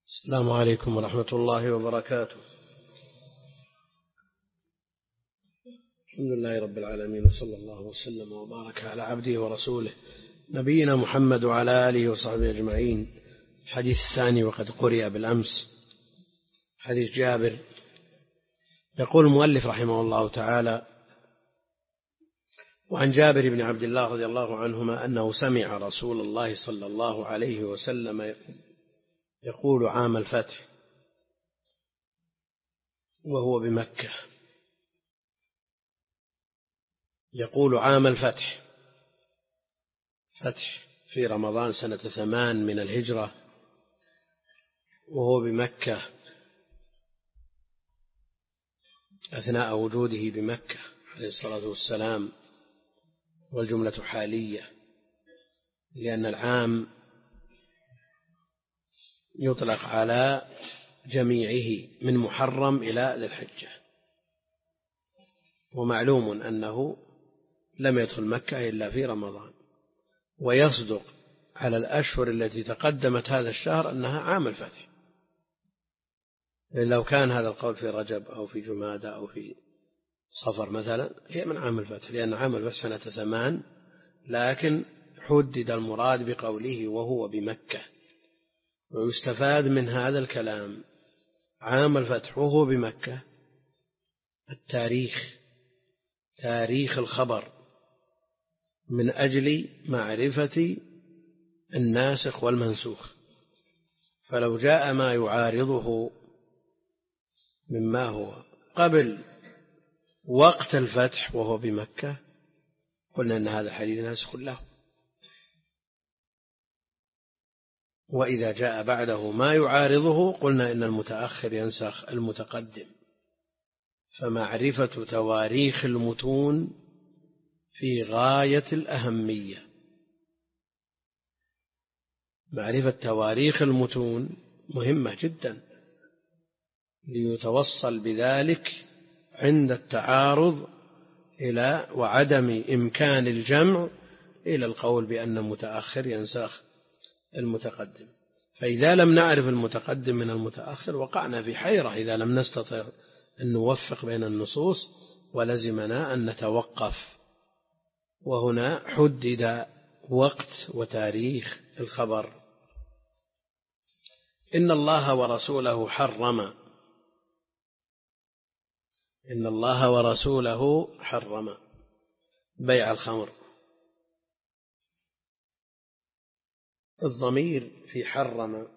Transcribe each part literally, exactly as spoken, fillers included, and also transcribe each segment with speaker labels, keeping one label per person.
Speaker 1: السلام عليكم ورحمة الله وبركاته. الحمد لله رب العالمين، وصلى الله وسلم وبارك على عبده ورسوله نبينا محمد وعلى آله وصحبه أجمعين. الحديث الثاني وقد قرئ بالأمس، حديث جابر. يقول المؤلف رحمه الله تعالى: وعن جابر بن عبد الله رضي الله عنهما أنه سمع رسول الله صلى الله عليه وسلم يقول عام الفتح وهو بمكة، يقول عام الفتح، فتح في رمضان سنة ثمان من الهجرة، وهو بمكة أثناء وجوده بمكة عليه الصلاة والسلام، والجملة حالية، لأن العام يطلق على جميعه من محرم إلى ذي الحجة، ومعلوم أنه لم يدخل مكة إلا في رمضان، ويصدق على الأشهر التي تقدمت هذا الشهر أنها عام الفتح، لأن لو كان هذا القول في رجب أو في جمادى أو في صفر مثلا هي من عام الفتح، لأن عام الفتح سنة ثمان، لكن حدد المراد بقوله وهو بمكة. ويستفاد من هذا الكلام عام الفتح وهو بمكة التاريخ، تاريخ الخبر، من أجل معرفة الناسخ والمنسوخ. فلو جاء ما يعارضه مما هو قبل وقت الفتح وهو بمكة قلنا أن هذا الحديث ناسخ له، وإذا جاء بعده ما يعارضه قلنا إن المتأخر ينسخ المتقدم. فمعرفة تواريخ المتون في غاية الأهمية، معرفة تواريخ المتون مهمة جدا، ليتوصل بذلك عند التعارض إلى وعدم إمكان الجمع إلى القول بأن المتأخر ينسخ المتقدم. فإذا لم نعرف المتقدم من المتأخر وقعنا في حيرة إذا لم نستطع أن نوفق بين النصوص، ولزمنا أن نتوقف. وهنا حدد وقت وتاريخ الخبر. إن الله ورسوله حرم، إن الله ورسوله حرم بيع الخمر. الضمير في حرم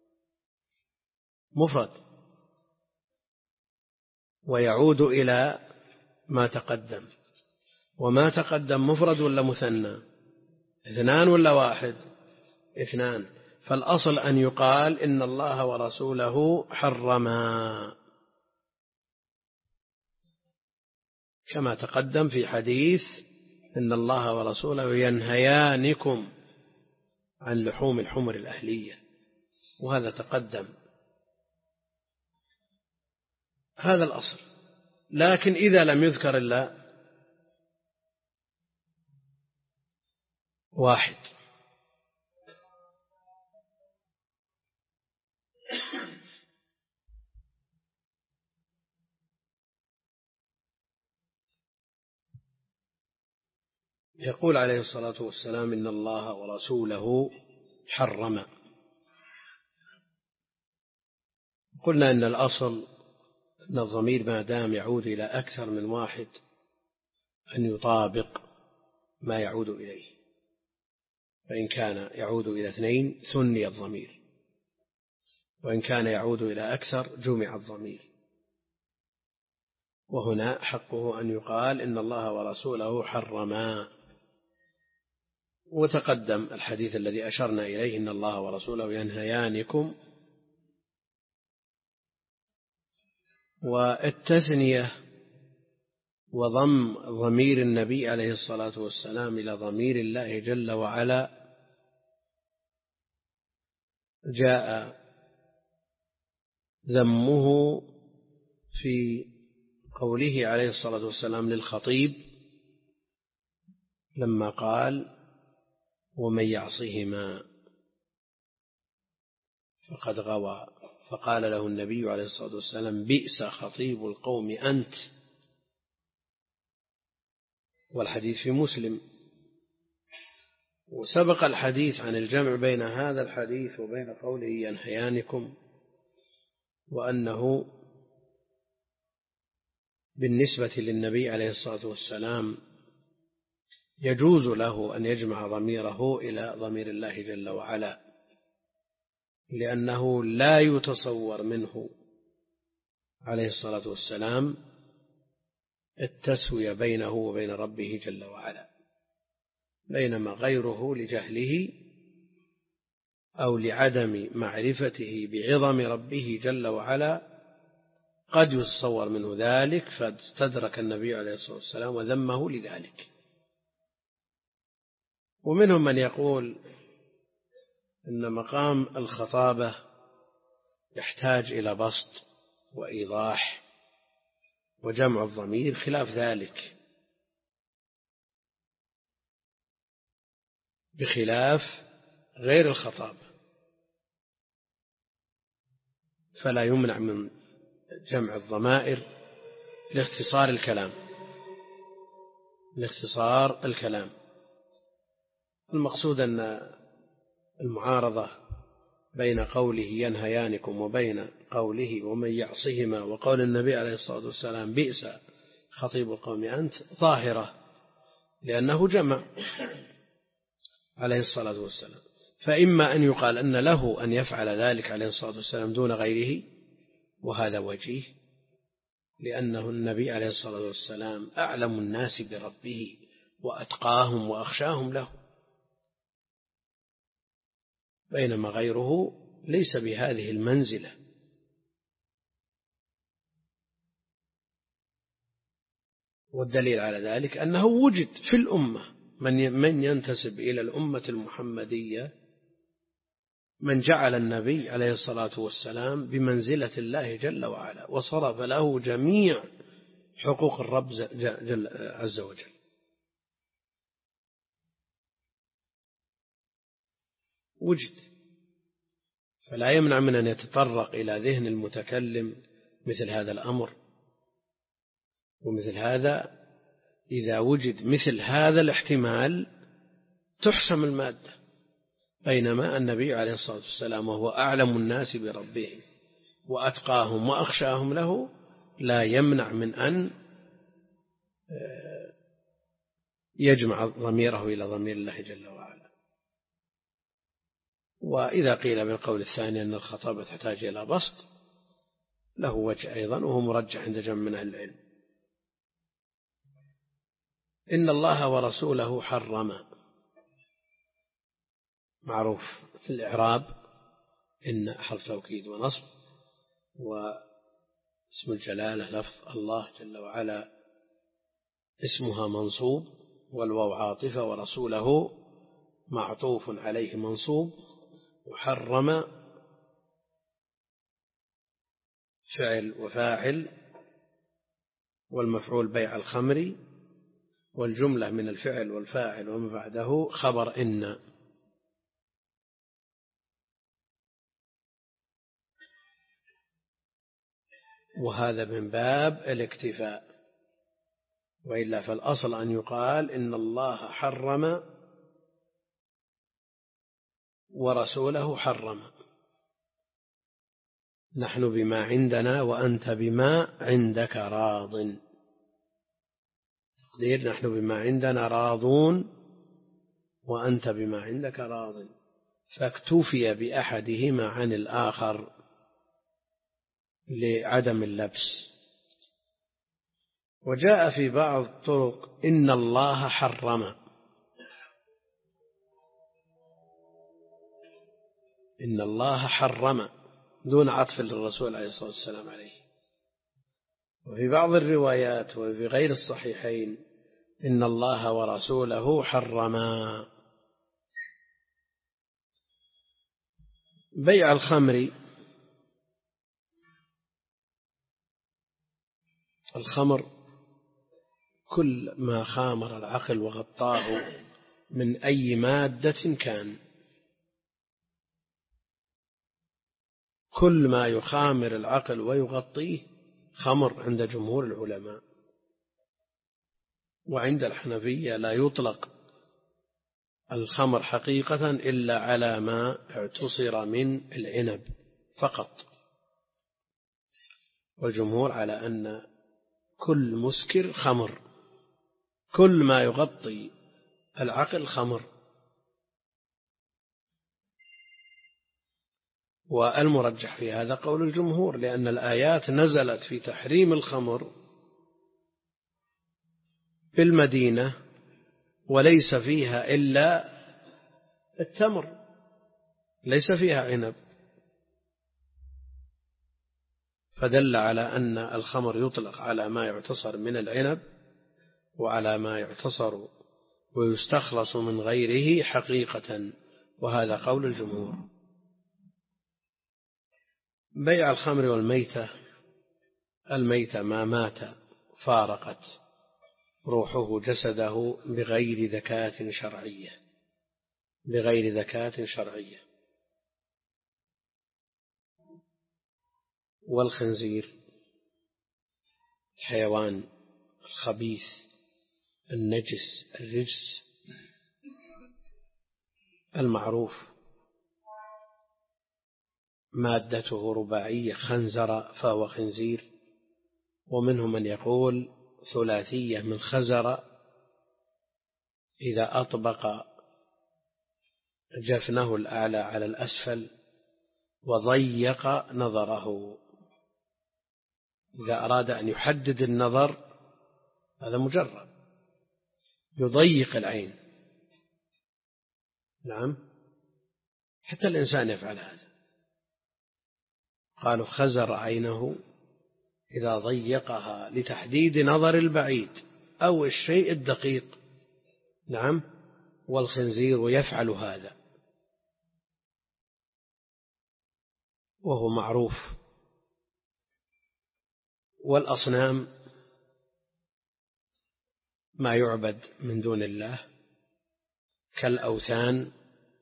Speaker 1: مفرد، ويعود إلى ما تقدم، وما تقدم مفرد ولا مثنى؟ اثنان ولا واحد؟ اثنان. فالأصل أن يقال إن الله ورسوله حرما، كما تقدم في حديث إن الله ورسوله ينهيانكم عن لحوم الحمر الأهلية، وهذا تقدم، هذا الأصل. لكن إذا لم يذكر إلا واحد يقول عليه الصلاة والسلام إن الله ورسوله حرم. قلنا إن الأصل أن الضمير ما دام يعود إلى أكثر من واحد أن يطابق ما يعود إليه، فإن كان يعود إلى اثنين ثني الضمير، وإن كان يعود إلى أكثر جمع الضمير. وهنا حقه أن يقال إن الله ورسوله حرما. وتقدم الحديث الذي أشرنا إليه إن الله ورسوله ينهيانكم، والتثنية وضم ضمير النبي عليه الصلاة والسلام إلى ضمير الله جل وعلا جاء ذمه في قوله عليه الصلاة والسلام للخطيب لما قال ومن يعصهما فقد غوى. فقال له النبي عليه الصلاة والسلام: بئس خطيب القوم أنت. والحديث في مسلم. وسبق الحديث عن الجمع بين هذا الحديث وبين قوله ينهيانكم، وأنه بالنسبة للنبي عليه الصلاة والسلام يجوز له أن يجمع ضميره إلى ضمير الله جل وعلا، لأنه لا يتصور منه عليه الصلاة والسلام التسوية بينه وبين ربه جل وعلا، بينما غيره لجهله أو لعدم معرفته بعظم ربه جل وعلا قد يتصور منه ذلك، فاستدرك النبي عليه الصلاة والسلام وذمه لذلك. ومنهم من يقول إن مقام الخطابة يحتاج إلى بسط وإيضاح وجمع الضمير خلاف ذلك، بخلاف غير الخطابة، فلا يمنع من جمع الضمائر لاختصار الكلام لاختصار الكلام المقصود أن المعارضة بين قوله ينهيانكم وبين قوله ومن يعصهما وقول النبي عليه الصلاة والسلام بئس خطيب القوم أنت ظاهرة، لأنه جمع عليه الصلاة والسلام. فإما أن يقال أن له أن يفعل ذلك عليه الصلاة والسلام دون غيره، وهذا وجيه، لأنه النبي عليه الصلاة والسلام أعلم الناس بربه وأتقاهم وأخشاهم له، بينما غيره ليس بهذه المنزلة. والدليل على ذلك أنه وجد في الأمة من ينتسب إلى الأمة المحمدية من جعل النبي عليه الصلاة والسلام بمنزلة الله جل وعلا، وصرف له جميع حقوق الرب جل عز وجل. وجد، فلا يمنع من أن يتطرق إلى ذهن المتكلم مثل هذا الأمر، ومثل هذا إذا وجد مثل هذا الاحتمال تحسم المادة، بينما النبي عليه الصلاة والسلام وهو أعلم الناس بربه وأتقاهم وأخشاهم له لا يمنع من أن يجمع ضميره إلى ضمير الله جل وعلا. وإذا قيل بالقول الثاني أن الخطابة تحتاج إلى بسط له وجه أيضا، وهو مرجح عند جمع من أهل العلم. إن الله ورسوله حرم، معروف في الإعراب إن حرف توكيد ونصب، واسم الجلالة لفظ الله جل وعلا اسمها منصوب، والواو عاطفة، ورسوله معطوف عليه منصوب، وحرم فعل وفاعل، والمفعول بيع الخمر، والجملة من الفعل والفاعل وما بعده خبر إن. وهذا من باب الاكتفاء، وإلا فالأصل أن يقال إن الله حرم ورسوله حرم، نحن بما عندنا وأنت بما عندك راض، تقدير نحن بما عندنا راضون وأنت بما عندك راض، فاكتفي بأحدهما عن الآخر لعدم اللبس. وجاء في بعض الطرق إن الله حرم، إن الله حرم دون عطف للرسول عليه الصلاة والسلام عليه. وفي بعض الروايات وفي غير الصحيحين إن الله ورسوله حرما. بيع الخمر، الخمر كل ما خامر العقل وغطاه من أي مادة كان، كل ما يخامر العقل ويغطيه خمر عند جمهور العلماء. وعند الحنفية لا يطلق الخمر حقيقة إلا على ما اعتصر من العنب فقط، والجمهور على أن كل مسكر خمر، كل ما يغطي العقل خمر. والمرجح في هذا قول الجمهور، لأن الآيات نزلت في تحريم الخمر في المدينة وليس فيها إلا التمر، ليس فيها عنب، فدل على أن الخمر يطلق على ما يعتصر من العنب وعلى ما يعتصر ويستخلص من غيره حقيقة، وهذا قول الجمهور. بيع الخمر والميتة، الميتة ما مات فارقت روحه جسده بغير ذكاة شرعية، بغير ذكاة شرعية. والخنزير الحيوان الخبيث النجس الرجس المعروف مادته رباعية خنزر فهو خنزير، ومنهم من يقول ثلاثية من خزر، إذا أطبق جفنه الأعلى على الأسفل وضيق نظره، إذا أراد أن يحدد النظر، هذا مجرد يضيق العين. نعم، حتى الإنسان يفعل هذا. قالوا خزر عينه إذا ضيقها لتحديد نظر البعيد أو الشيء الدقيق. نعم، والخنزير يفعل هذا وهو معروف. والأصنام ما يعبد من دون الله كالأوثان،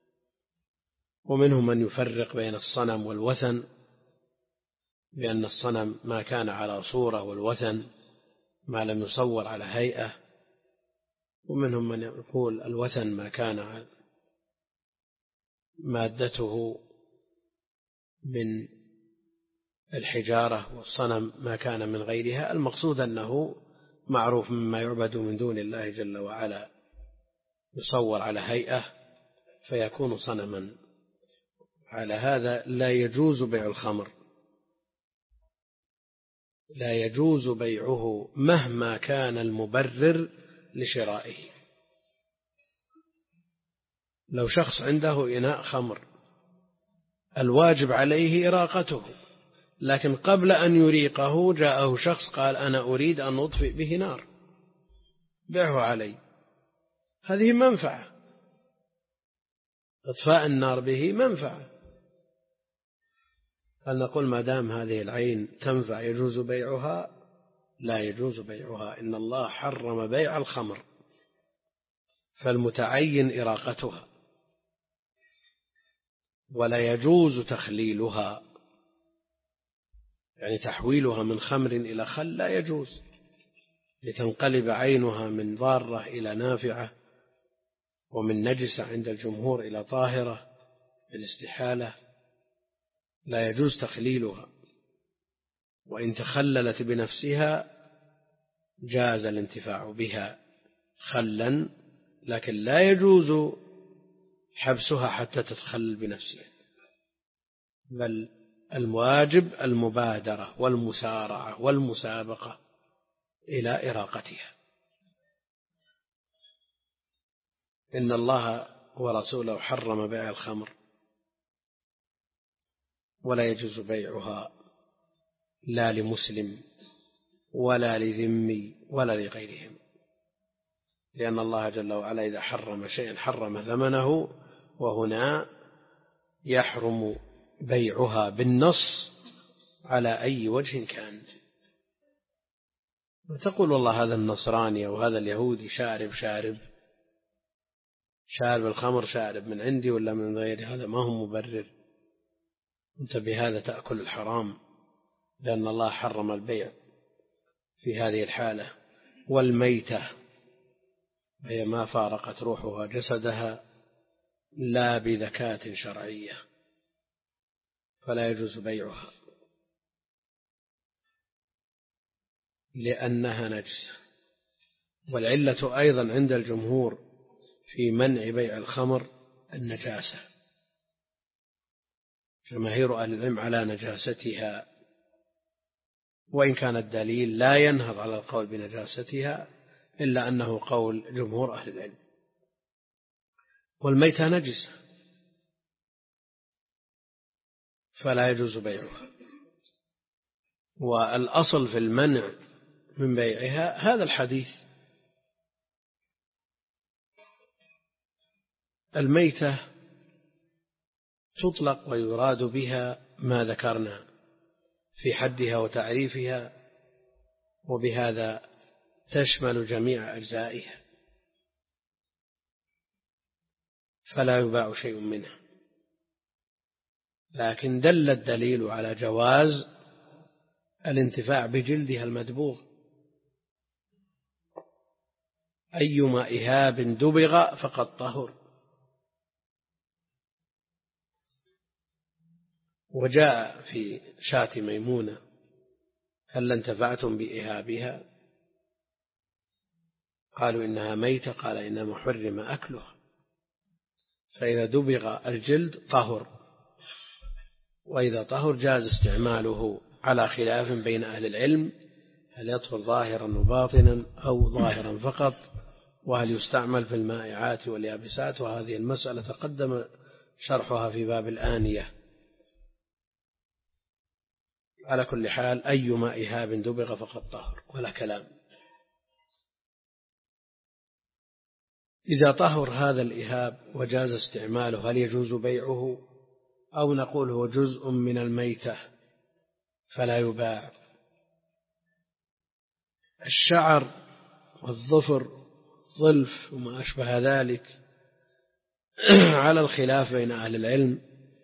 Speaker 1: ومنهم من يفرق بين الصنم والوثن بأن الصنم ما كان على صورة والوثن ما لم يصور على هيئة، ومنهم من يقول الوثن ما كان مادته من الحجارة والصنم ما كان من غيرها. المقصود أنه معروف مما يعبد من دون الله جل وعلا يصور على هيئة فيكون صنما. على هذا لا يجوز بيع الخمر، لا يجوز بيعه مهما كان المبرر لشرائه. لو شخص عنده إناء خمر الواجب عليه إراقته، لكن قبل أن يريقه جاءه شخص قال أنا أريد أن أطفئ به نار، بيعه علي. هذه منفعة، إطفاء النار به منفعة. هل نقول ما دام هذه العين تنفع يجوز بيعها؟ لا يجوز بيعها، إن الله حرم بيع الخمر، فالمتعين إراقتها، ولا يجوز تخليلها، يعني تحويلها من خمر إلى خل لا يجوز، لتنقلب عينها من ضارة إلى نافعة، ومن نجسة عند الجمهور إلى طاهرة بالاستحالة. لا يجوز تخليلها، وإن تخللت بنفسها جاز الانتفاع بها خلا، لكن لا يجوز حبسها حتى تتخلل بنفسها، بل الواجب المبادرة والمسارعة والمسابقة إلى إراقتها. إن الله ورسوله حرم بيع الخمر، ولا يجوز بيعها لا لمسلم ولا لذمي ولا لغيرهم، لأن الله جل وعلا إذا حرم شيئا حرم ثمنه، وهنا يحرم بيعها بالنص على أي وجه كان. وتقول والله هذا النصراني أو هذا اليهودي شارب شارب شارب الخمر شارب من عندي ولا من غيري، هذا ما هو مبرر. أنت بهذا تأكل الحرام، لأن الله حرم البيع في هذه الحالة. والميتة هي ما فارقت روحها جسدها لا بذكاة شرعية فلا يجوز بيعها لأنها نجسة. والعلة أيضا عند الجمهور في منع بيع الخمر النجاسة، جماهير أهل العلم على نجاستها، وإن كان الدليل لا ينهض على القول بنجاستها إلا أنه قول جمهور أهل العلم. والميتة نجسة فلا يجوز بيعها. والأصل في المنع من بيعها هذا الحديث. الميتة تطلق ويراد بها ما ذكرنا في حدها وتعريفها، وبهذا تشمل جميع أجزائها فلا يباع شيء منها. لكن دل الدليل على جواز الانتفاع بجلدها المدبوغ. أيما إهاب دبغ فقد طهر. وجاء في شاة ميمونة: هل انتفعتم بإهابها؟ قالوا إنها ميتة، قال إنما حرم أكلها. فإذا دبغ الجلد طهر، وإذا طهر جاز استعماله على خلاف بين أهل العلم: هل يطهر ظاهرا وباطنا أو ظاهرا فقط، وهل يستعمل في المائعات واليابسات. وهذه المسألة تقدم شرحها في باب الآنية. على كل حال أيما إهاب دبغ فقد طهر ولا كلام. إذا طهر هذا الإهاب وجاز استعماله هل يجوز بيعه، أو نقول هو جزء من الميتة فلا يباع؟ الشعر والظفر الظلف وما أشبه ذلك على الخلاف بين أهل العلم: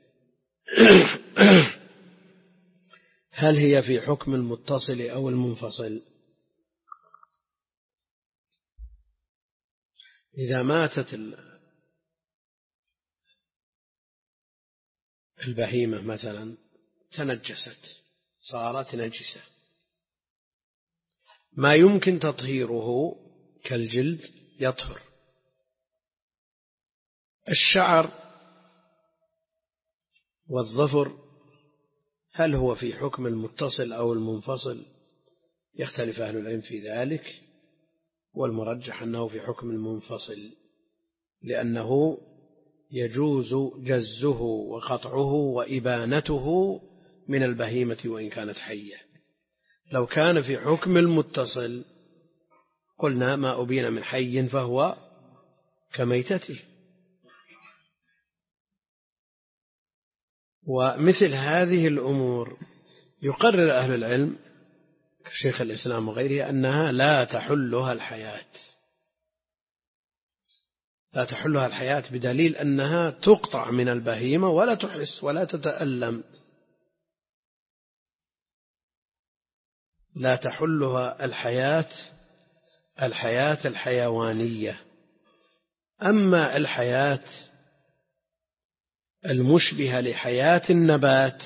Speaker 1: هل هي في حكم المتصل أو المنفصل؟ إذا ماتت البهيمة مثلا تنجست صارت نجسة، ما يمكن تطهيره كالجلد يطهر. الشعر والظفر هل هو في حكم المتصل أو المنفصل؟ يختلف أهل العلم في ذلك، والمرجح أنه في حكم المنفصل، لأنه يجوز جزه وقطعه وإبانته من البهيمة وإن كانت حية. لو كان في حكم المتصل قلنا ما أبين من حي فهو كميتته. ومثل هذه الأمور يقرر أهل العلم كشيخ الإسلام وغيره أنها لا تحلها الحياة، لا تحلها الحياة بدليل أنها تقطع من البهيمة ولا تحس ولا تتألم، لا تحلها الحياة الحياة الحيوانية. أما الحياة المشبهة لحياة النبات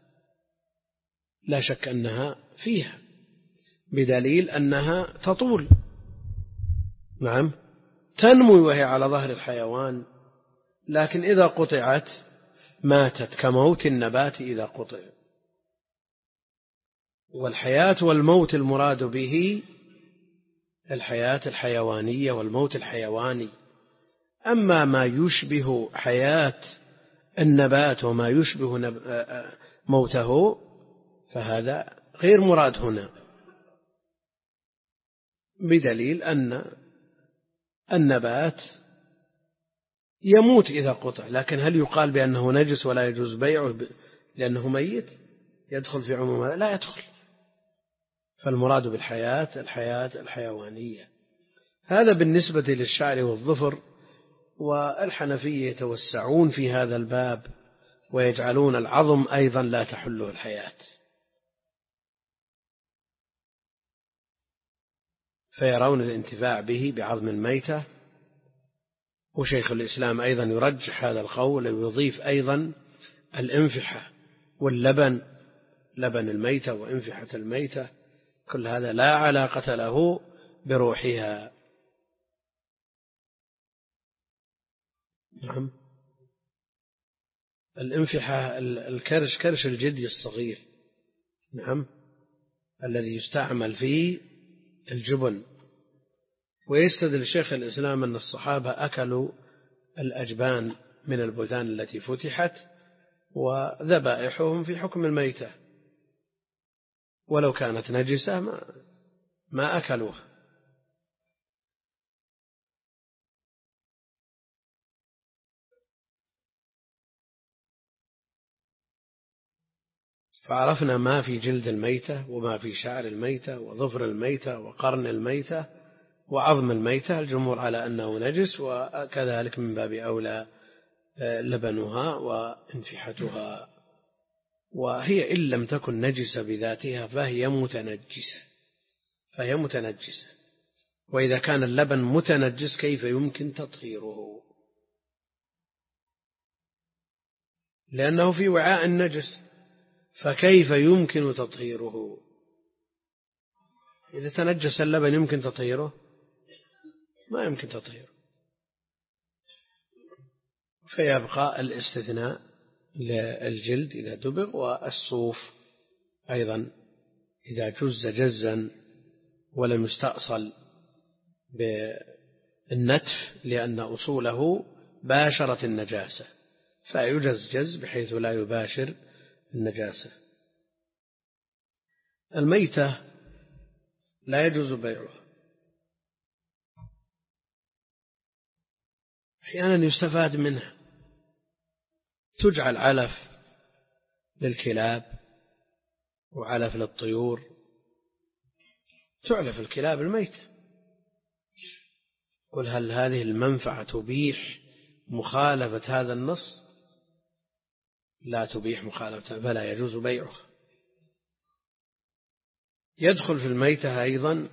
Speaker 1: لا شك أنها فيها، بدليل أنها تطول، نعم تنمو وهي على ظهر الحيوان، لكن إذا قطعت ماتت كموت النبات إذا قطع. والحياة والموت المراد به الحياة الحيوانية والموت الحيواني. أما ما يشبه حياة النبات وما يشبه موته فهذا غير مراد هنا، بدليل أن النبات يموت إذا قطع، لكن هل يقال بأنه نجس ولا يجوز بيعه لأنه ميت؟ يدخل في عموم هذا؟ لا يدخل. فالمراد بالحياة الحياة الحيوانية. هذا بالنسبة للشعر والظفر. والحنفية يتوسعون في هذا الباب ويجعلون العظم أيضا لا تحله الحياة، فيرون الانتفاع به بعظم الميتة. وشيخ الإسلام أيضا يرجح هذا القول ويضيف أيضا الإنفحة واللبن، لبن الميتة وإنفحة الميتة، كل هذا لا علاقة له بروحها. نعم. الإنفحة الكرش، كرش الجدي الصغير، نعم، الذي يستعمل فيه الجبن. ويستدل شيخ الإسلام أن الصحابة أكلوا الأجبان من البلدان التي فتحت وذبائحهم في حكم الميتة، ولو كانت نجسة ما, ما أكلوها. فعرفنا ما في جلد الميتة وما في شعر الميتة وظفر الميتة وقرن الميتة وعظم الميتة، الجمهور على أنه نجس، وكذلك من باب أولى لبنها وانفحتها. وهي إن لم تكن نجسة بذاتها فهي متنجسة، فهي متنجسة. وإذا كان اللبن متنجس كيف يمكن تطهيره؟ لأنه في وعاء النجس، فكيف يمكن تطهيره؟ إذا تنجس اللبن يمكن تطهيره؟ ما يمكن تطهيره. فيبقى الاستثناء للجلد إذا دبغ، والصوف أيضا إذا جز جزا ولم يستأصل بالنتف لأن أصوله باشرت النجاسة، فيجز جز بحيث لا يباشر النجاسة. الميتة لا يجوز بيعها، أحيانا يستفاد منها، تجعل علف للكلاب وعلف للطيور، تعلف الكلاب الميتة. قل هل هذه المنفعة تبيح مخالفة هذا النص؟ لا تبيح مخالفة، فلا يجوز بيعها. يدخل في الميتة أيضا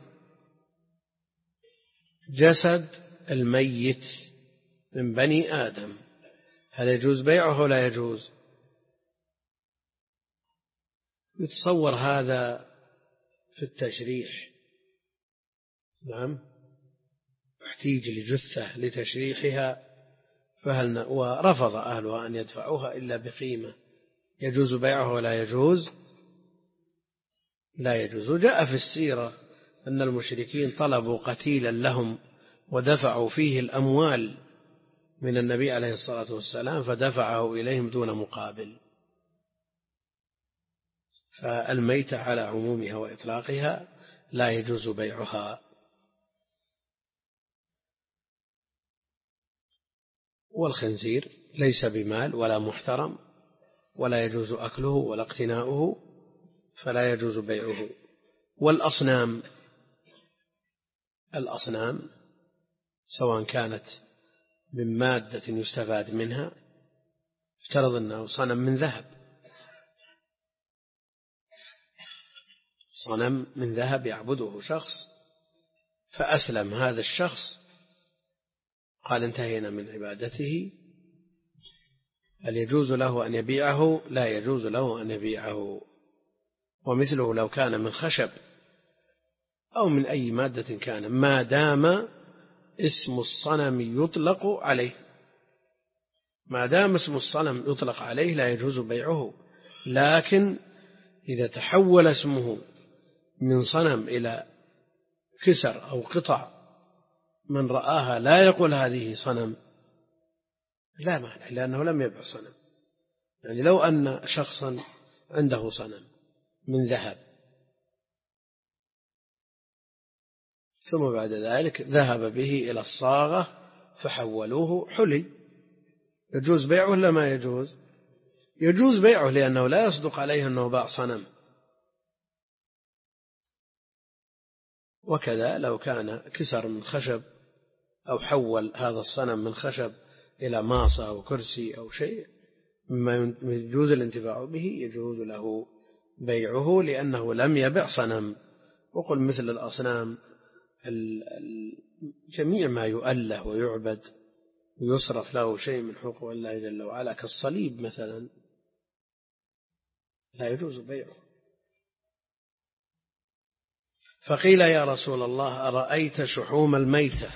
Speaker 1: جسد الميت من بني آدم، هل يجوز بيعه ولا يجوز؟ يتصور هذا في التشريح، نعم، احتيج لجثة لتشريحها، فهل ورفض أهلها أن يدفعوها إلا بقيمة، يجوز بيعه ولا يجوز؟ لا يجوز. وجاء في السيرة أن المشركين طلبوا قتيلا لهم ودفعوا فيه الأموال من النبي عليه الصلاة والسلام فدفعه إليهم دون مقابل. فالميتة على عمومها وإطلاقها لا يجوز بيعها. والخنزير ليس بمال ولا محترم، ولا يجوز أكله ولا اقتناؤه، فلا يجوز بيعه. والأصنام، الأصنام سواء كانت من مادة يستفاد منها، افترض أنه صنم من ذهب، صنم من ذهب يعبده شخص، فأسلم هذا الشخص قال انتهينا من عبادته، هل يجوز له أن يبيعه؟ لا يجوز له أن يبيعه. ومثله لو كان من خشب أو من أي مادة كان، ما دام اسم الصنم يطلق عليه، ما دام اسم الصنم يطلق عليه لا يجوز بيعه. لكن إذا تحول اسمه من صنم إلى كسر أو قطع من رآها لا يقول هذه صنم، لا مانع، لأنه لم يبع صنم. يعني لو أن شخصا عنده صنم من ذهب ثم بعد ذلك ذهب به إلى الصاغة فحولوه حلي، يجوز بيعه ولا ما يجوز؟ يجوز بيعه، لأنه لا يصدق عليه أنه باع صنم. وكذا لو كان كسر من خشب أو حول هذا الصنم من خشب إلى ماصة أو كرسي أو شيء مما يجوز الانتفاع به يجوز له بيعه لأنه لم يبع صنم. وقل مثل الأصنام جميع ما يؤله ويعبد ويصرف له شيء من حقوق الله جل وعلا كالصليب مثلا لا يجوز بيعه. فقيل يا رسول الله أرأيت شحوم الميتة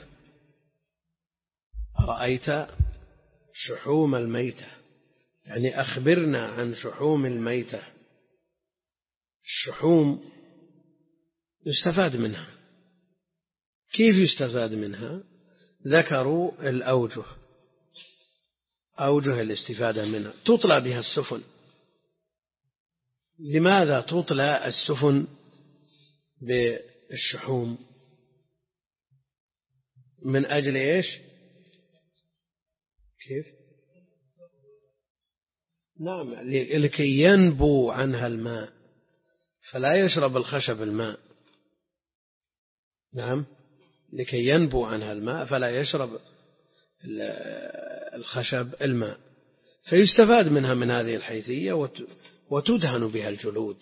Speaker 1: أرأيت شحوم الميتة يعني أخبرنا عن شحوم الميتة. الشحوم يستفاد منها. كيف يستفاد منها؟ ذكروا الأوجه أوجه الاستفادة منها. تطلى بها السفن. لماذا تطلى السفن بالشحوم؟ من أجل إيش؟ كيف؟ نعم لكي ينبو عنها الماء فلا يشرب الخشب الماء. نعم لكي ينبو عنها الماء فلا يشرب الخشب الماء. فيستفاد منها من هذه الحيثية وتدهن بها الجلود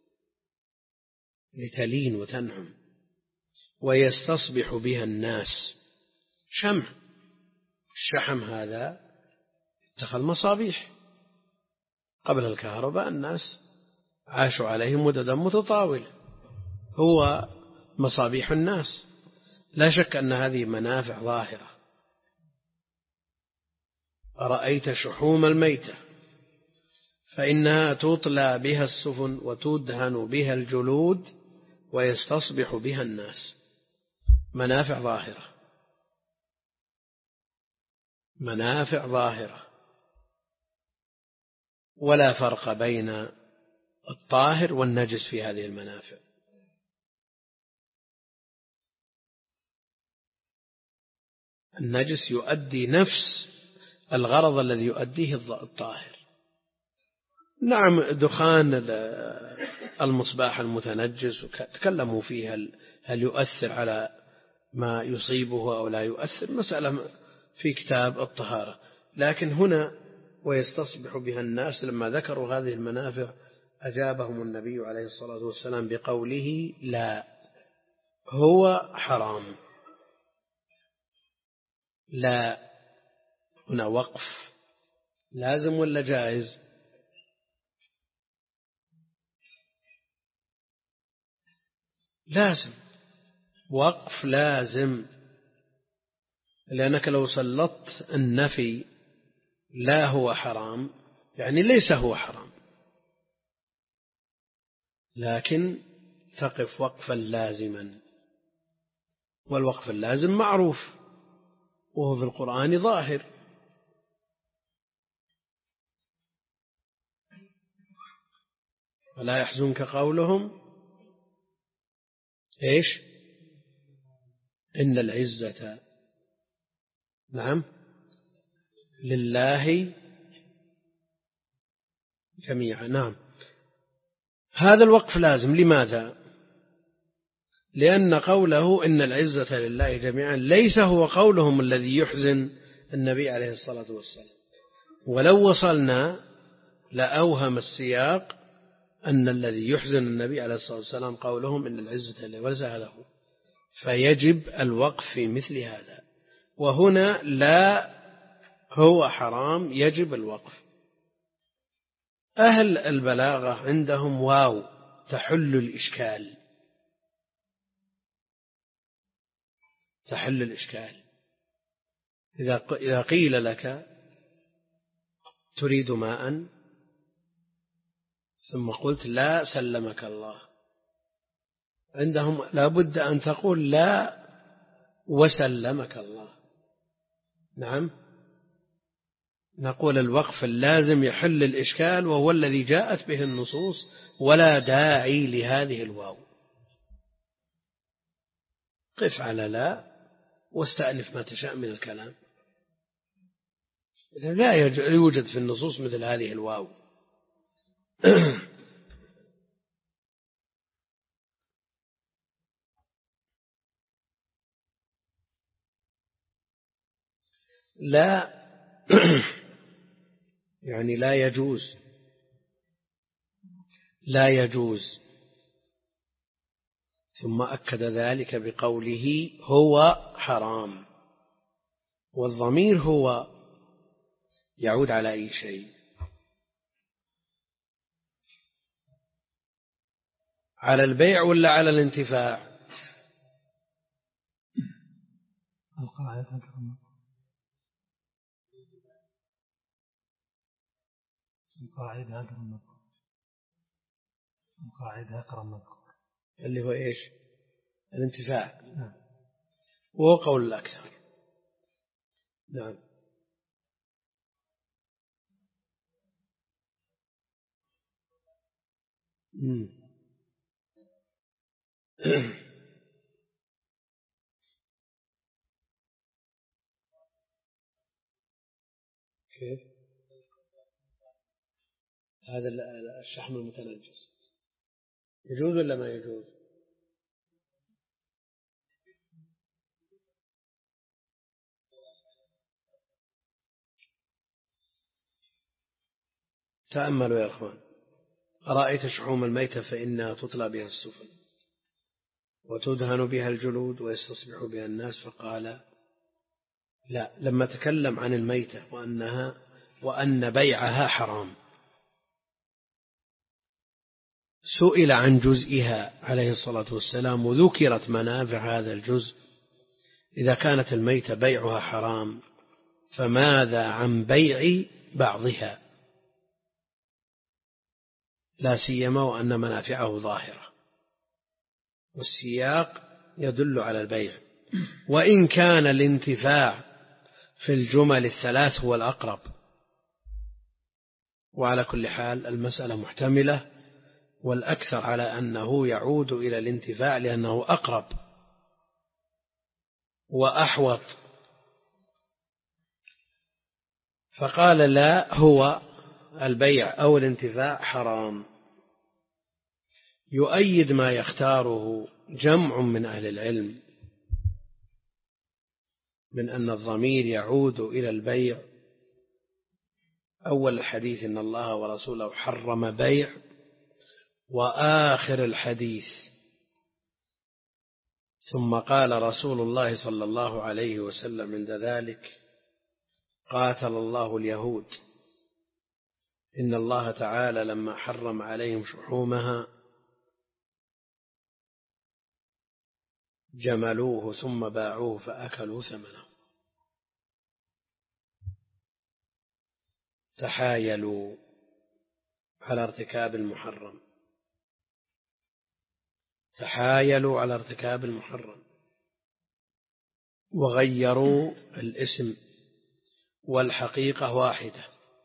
Speaker 1: لتلين وتنعم. ويستصبح بها الناس شمع. الشحم هذا اتخذ مصابيح. قبل الكهرباء الناس عاشوا عليه مددا متطاولة هو مصابيح الناس. لا شك أن هذه منافع ظاهرة. أرأيت شحوم الميتة فإنها تطلى بها السفن وتدهن بها الجلود ويستصبح بها الناس. منافع ظاهرة منافع ظاهرة. ولا فرق بين الطاهر والنجس في هذه المنافع. النجس يؤدي نفس الغرض الذي يؤديه الطاهر. نعم دخان المصباح المتنجس تكلموا فيها هل يؤثر على ما يصيبه أو لا يؤثر مسألة في كتاب الطهارة. لكن هنا ويستصبح بها الناس لما ذكروا هذه المنافع أجابهم النبي عليه الصلاة والسلام بقوله لا هو حرام. لا هنا وقف لازم ولا جائز؟ لازم. وقف لازم. لأنك لو سلطت النفي لا هو حرام يعني ليس هو حرام لكن تقف وقفا لازما. والوقف اللازم معروف وهو في القرآن ظاهر. ولا يحزنك قولهم إيش؟ إن العزة نعم لله جميعا. نعم هذا الوقف لازم. لماذا؟ لأن قوله إن العزة لله جميعا ليس هو قولهم الذي يحزن النبي عليه الصلاة والسلام. ولو وصلنا لأوهم السياق أن الذي يحزن النبي عليه الصلاة والسلام قولهم إن العزة لله وليس هذا هو. فيجب الوقف في مثل هذا. وهنا لا هو حرام يجب الوقف. أهل البلاغة عندهم واو تحل الإشكال. تحل الإشكال إذا قيل لك تريد ماء ثم قلت لا سلمك الله عندهم لابد أن تقول لا وسلمك الله. نعم نقول الوقف اللازم يحل الإشكال وهو الذي جاءت به النصوص ولا داعي لهذه الواو. قف على لا واستأنف ما تشاء من الكلام. لا يوجد في النصوص مثل هذه الواو. لا يعني لا يجوز، لا يجوز. ثم أكد ذلك بقوله هو حرام، والضمير هو يعود على أي شيء؟ على البيع ولا على الانتفاع؟
Speaker 2: القاعدة أكرمكم القاعدة أكرمكم القاعدة أكرمكم
Speaker 1: اللي هو إيش؟ الانتفاع.
Speaker 2: نعم.
Speaker 1: وهو قول الأكثر. نعم. كيف؟ هذا الشحم المتنجس يجوز ولا ما يجوز؟ تأملوا يا أخوان، أرأيت شحوم الميتة فإنها تطلى بها السفن وتدهن بها الجلود ويستصبح بها الناس، فقال لا، لما تكلم عن الميتة وأنها وأن بيعها حرام سئل عن جزئها عليه الصلاة والسلام وذكرت منافع هذا الجزء. إذا كانت الميتة بيعها حرام فماذا عن بيع بعضها، لا سيما وأن منافعه ظاهرة، والسياق يدل على البيع، وإن كان الانتفاع في الجمل الثلاث هو الأقرب. وعلى كل حال المسألة محتملة، والأكثر على أنه يعود إلى الانتفاع لأنه أقرب وأحوط. فقال لا، هو البيع أو الانتفاع حرام. يؤيد ما يختاره جمع من أهل العلم من أن الضمير يعود إلى البيع. أول الحديث إن الله ورسوله حرم بيع، وآخر الحديث ثم قال رسول الله صلى الله عليه وسلم عند ذلك قاتل الله اليهود إن الله تعالى لما حرم عليهم شحومها جملوه ثم باعوه فأكلوا ثمنه. تحايلوا على ارتكاب المحرم، تحايلوا على ارتكاب المحرم وغيروا الاسم، والحقيقة واحدة.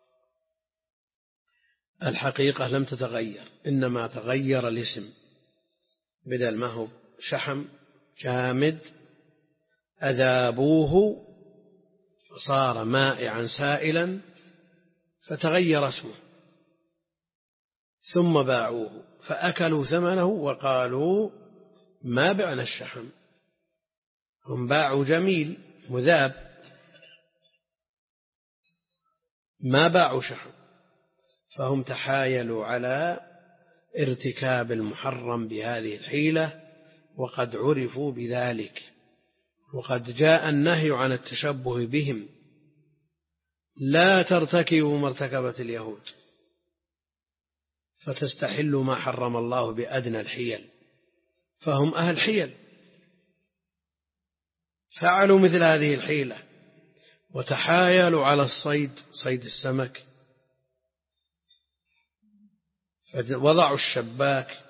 Speaker 1: الحقيقة لم تتغير، إنما تغير الاسم، بدل ما هو شحم جامد أذابوه فصار مائعا سائلا فتغير اسمه، ثم باعوه فأكلوا ثمنه وقالوا ما بعنا الشحم، هم باعوا جميل مذاب ما باعوا شحم. فهم تحايلوا على ارتكاب المحرم بهذه الحيلة، وقد عرفوا بذلك، وقد جاء النهي عن التشبه بهم. لا ترتكبوا ما ارتكبت اليهود فتستحلوا ما حرم الله بأدنى الحيل، فهم أهل حيل فعلوا مثل هذه الحيلة وتحايلوا على الصيد، صيد السمك، فوضعوا الشباك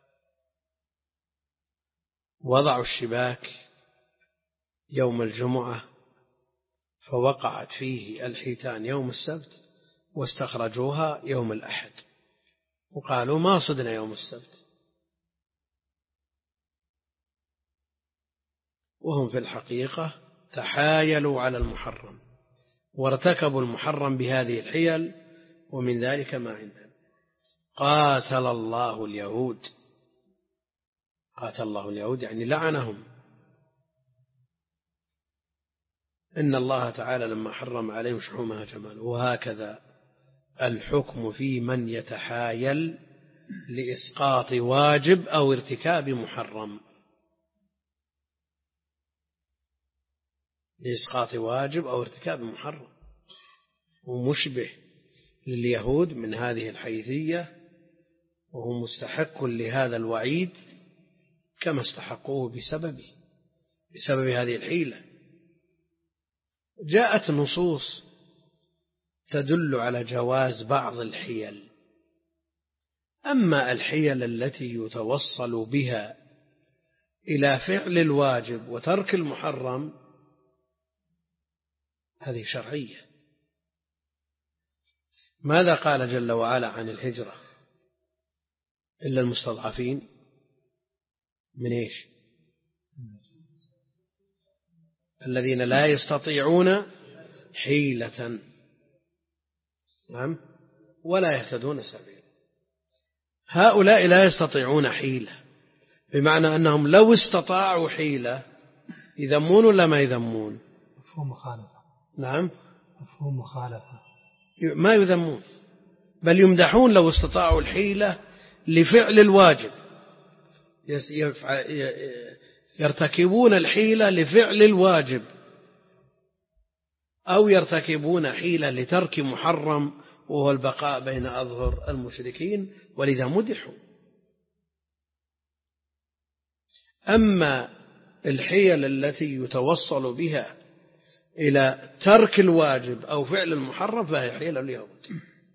Speaker 1: وضعوا الشباك يوم الجمعة فوقعت فيه الحيتان يوم السبت واستخرجوها يوم الأحد وقالوا ما صدنا يوم السبت، وهم في الحقيقة تحايلوا على المحرم وارتكبوا المحرم بهذه الحيل، ومن ذلك ما عندنا. قاتل الله اليهود، قاتل الله اليهود يعني لعنهم. إن الله تعالى لما حرم عليهم شحومها جمال. وهكذا الحكم في من يتحايل لإسقاط واجب أو ارتكاب محرم، لإسقاط واجب أو ارتكاب محرم، ومشبه لليهود من هذه الحيثية، وهو مستحق لهذا الوعيد كما استحقوه بسببه بسبب هذه الحيلة. جاءت نصوص تدل على جواز بعض الحيل، أما الحيل التي يتوصل بها إلى فعل الواجب وترك المحرم هذه شرعية. ماذا قال جل وعلا عن الهجرة؟ إلا المستضعفين من إيش؟ الذين لا يستطيعون حيلة، نعم، ولا يهتدون سبيلا. هؤلاء لا يستطيعون حيلة، بمعنى أنهم لو استطاعوا حيلة يذمون ولا ما يذمون؟
Speaker 2: مفهوم مخالفة.
Speaker 1: نعم،
Speaker 2: مفهوم مخالفة،
Speaker 1: ما يذمون بل يمدحون لو استطاعوا الحيلة لفعل الواجب، يرتكبون الحيلة لفعل الواجب أو يرتكبون حيلة لترك محرم وهو البقاء بين أظهر المشركين، ولذا مدحوا. أما الحيل التي يتوصل بها إلى ترك الواجب أو فعل المحرم فهي حيل اليهود.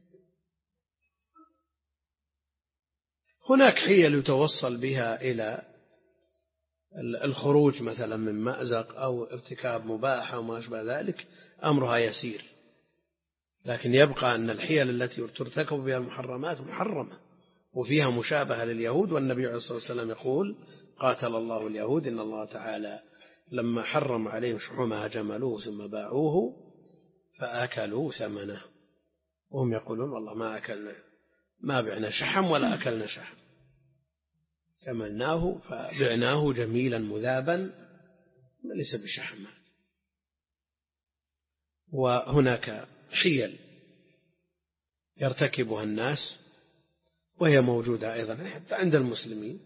Speaker 1: هناك حيل يتوصل بها إلى الخروج مثلا من مأزق أو ارتكاب مباح أو ما أشبه ذلك، أمرها يسير، لكن يبقى أن الحيل التي ترتكب بها المحرمات محرمة وفيها مشابهة لليهود. والنبي عليه الصلاة والسلام يقول: قاتل الله اليهود، إن الله تعالى لما حرم عليهم شحومها جملوه ثم باعوه فأكلوا ثمنه، وهم يقولون والله ما أكلنا ما بعنا شحم ولا أكلنا شحم، كملناه فبعناه جميلا مذابا ليس بشحم. وهناك حيل يرتكبها الناس وهي موجودة أيضا حتى عند المسلمين،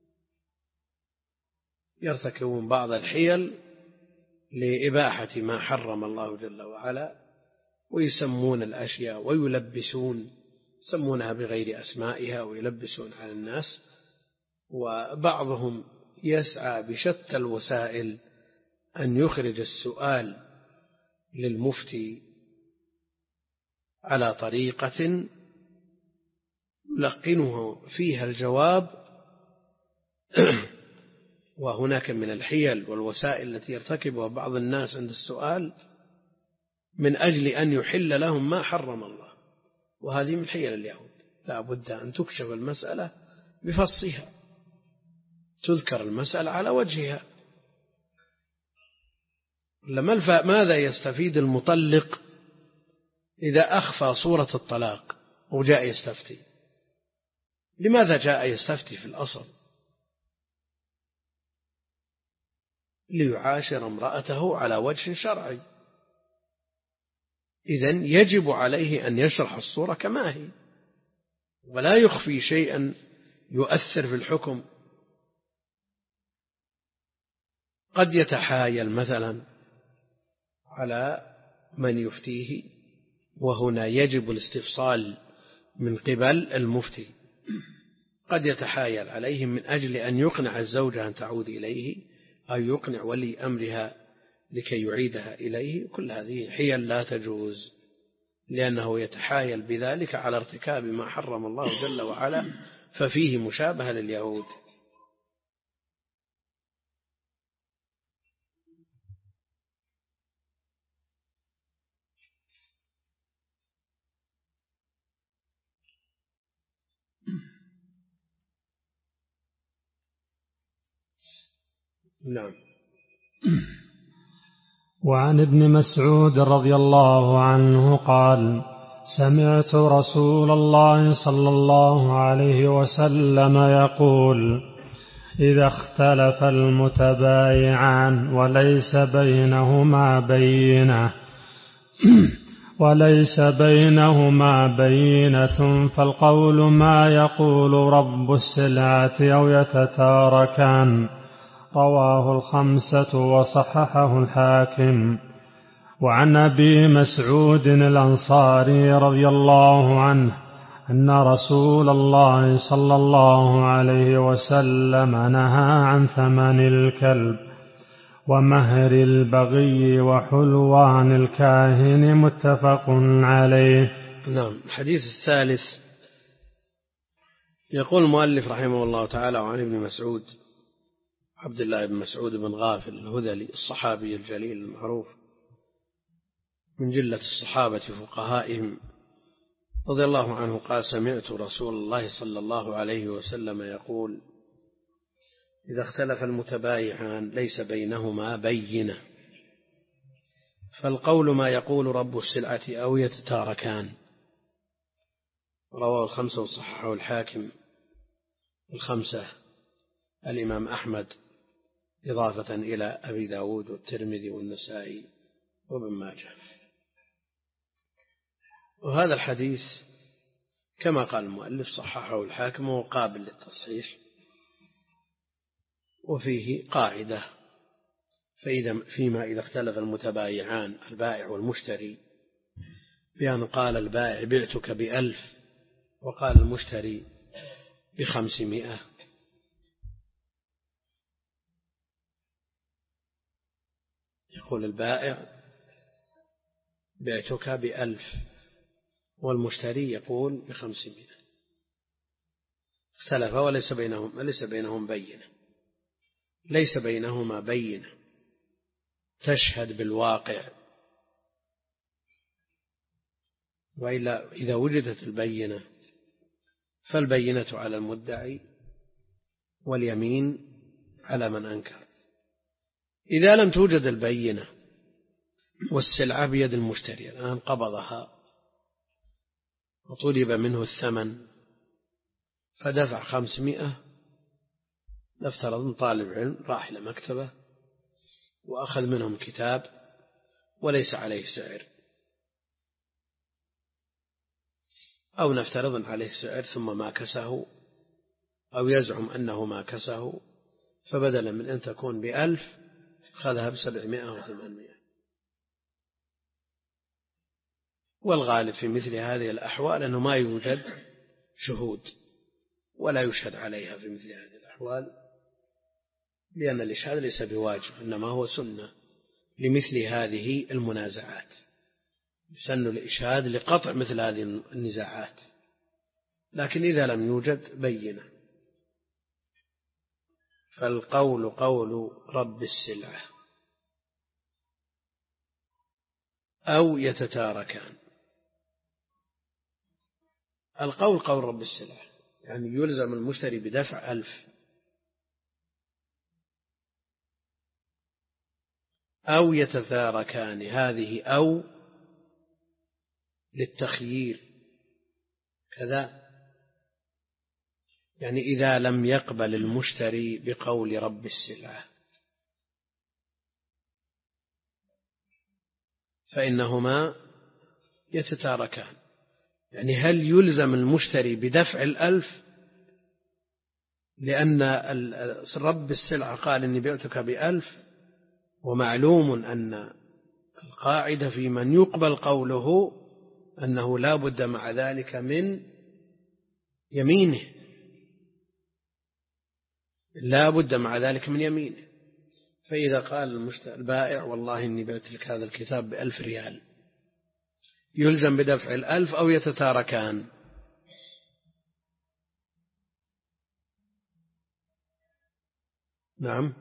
Speaker 1: يرتكبون بعض الحيل لإباحة ما حرم الله جل وعلا، ويسمون الأشياء ويلبسون، يسمونها بغير أسمائها ويلبسون على الناس. وبعضهم يسعى بشتى الوسائل أن يخرج السؤال للمفتي على طريقة يلقنه فيها الجواب. وهناك من الحيل والوسائل التي يرتكبها بعض الناس عند السؤال من أجل أن يحل لهم ما حرم الله، وهذه من حيل اليهود. لا بد أن تكشف المسألة بفصها، تذكر المسألة على وجهها. ماذا يستفيد المطلق إذا أخفى صورة الطلاق وجاء يستفتي؟ لماذا جاء يستفتي في الأصل؟ ليعاشر امرأته على وجه شرعي، إذن يجب عليه أن يشرح الصورة كما هي ولا يخفي شيئا يؤثر في الحكم. قد يتحايل مثلا على من يفتيه، وهنا يجب الاستفصال من قبل المفتي. قد يتحايل عليهم من أجل أن يقنع الزوجة أن تعود إليه أو يقنع ولي أمرها لكي يعيدها إليه. كل هذه حيل لا تجوز، لأنه يتحايل بذلك على ارتكاب ما حرم الله جل وعلا، ففيه مشابهة لليهود. نعم.
Speaker 2: وعن ابن مسعود رضي الله عنه قال: سمعت رسول الله صلى الله عليه وسلم يقول: إذا اختلف المتبايعان وليس بينهما بينة وليس بينهما بينة فالقول ما يقول رب السلعة أو يتتاركان. رواه الخمسة وصححه الحاكم. وعن أبي مسعود الأنصاري رضي الله عنه أن رسول الله صلى الله عليه وسلم نهى عن ثمن الكلب ومهر البغي وحلوان الكاهن متفق عليه.
Speaker 1: نعم. الحديث الثالث يقول المؤلف رحمه الله تعالى: وعن ابن مسعود عبد الله بن مسعود بن غافل الهذلي الصحابي الجليل المعروف من جلة الصحابة فقهائهم رضي الله عنه قال: سمعت رسول الله صلى الله عليه وسلم يقول: إذا اختلف المتبايعان ليس بينهما بينة فالقول ما يقول رب السلعة أو يتتاركان. رواه الخمسة وصححه الحاكم. الخمسة الإمام أحمد إضافة إلى أبي داود والترمذي والنسائي وابن ماجه. وهذا الحديث كما قال المؤلف صححه الحاكم وقابل للتصحيح، وفيه قاعدة: فإذا فيما إذا اختلف المتبايعان البائع والمشتري بأن قال البائع بعتك بألف وقال المشتري بخمسمائة، يقول البائع بعتك بألف والمشتري يقول بخمسمائة، اختلف وليس بينهم ليس بينهم بينة، ليس بينهما بينة تشهد بالواقع، وإلا إذا وجدت البينة فالبينة على المدعي واليمين على من أنكر. إذا لم توجد البينة والسلعة بيد المشتري الآن قبضها وطلب منه الثمن فدفع خمسمائة، نفترض طالب علم راح إلى مكتبة وأخذ منهم كتاب وليس عليه سعر، أو نفترض عليه سعر ثم ما كسه أو يزعم أنه ما كسه، فبدلا من أن تكون بألف خذها بسبعمائة وثمانمائة. والغالب في مثل هذه الأحوال أنه ما يوجد شهود ولا يشهد عليها في مثل هذه الأحوال، لأن الإشهاد ليس بواجب، إنما هو سنة لمثل هذه المنازعات، يسن الإشهاد لقطع مثل هذه النزاعات. لكن إذا لم يوجد بينة فالقول قول رب السلعة أو يتتاركان. القول قول رب السلعة يعني يلزم المشتري بدفع ألف أو يتتاركان، هذه أو للتخيير كذا، يعني إذا لم يقبل المشتري بقول رب السلعة فإنهما يتتاركان. يعني هل يلزم المشتري بدفع الألف لأن رب السلعة قال إني بعتك بألف، ومعلوم أن القاعدة في من يقبل قوله أنه لا بد مع ذلك من يمينه، لا بد مع ذلك من يمينه. فإذا قال البائع والله إني بعت لك هذا الكتاب بألف ريال، يلزم بدفع الألف أو يتتاركان؟ نعم،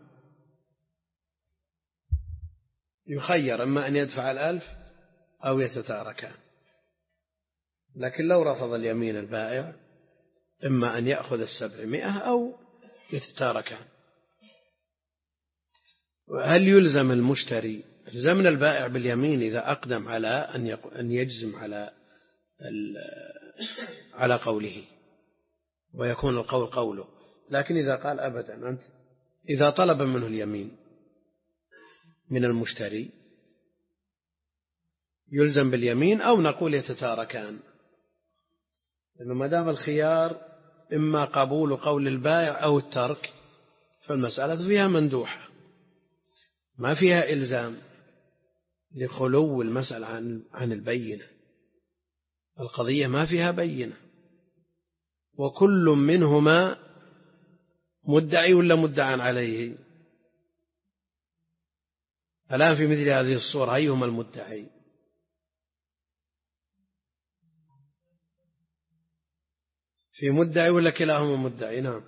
Speaker 1: يخير إما أن يدفع الألف أو يتتاركان. لكن لو رفض اليمين البائع إما أن يأخذ السبعمائة أو يتتاركان. وهل يلزم المشتري؟ يلزمنا البائع باليمين إذا أقدم على أن يجزم على على قوله ويكون القول قوله. لكن إذا قال أبدا أنت إذا طلب منه اليمين من المشتري يلزم باليمين، أو نقول يتتاركان، لأنه ما دام الخيار إما قبول قول البائع أو الترك فالمسألة فيها مندوحة، ما فيها إلزام لخلو المسألة عن عن البينة، القضية ما فيها بينة، وكل منهما مدعي ولا مدعى عليه. الآن في مثل هذه الصورة أيهما المدعي؟ في مدعي ولا كلاهما مدعي؟ نعم،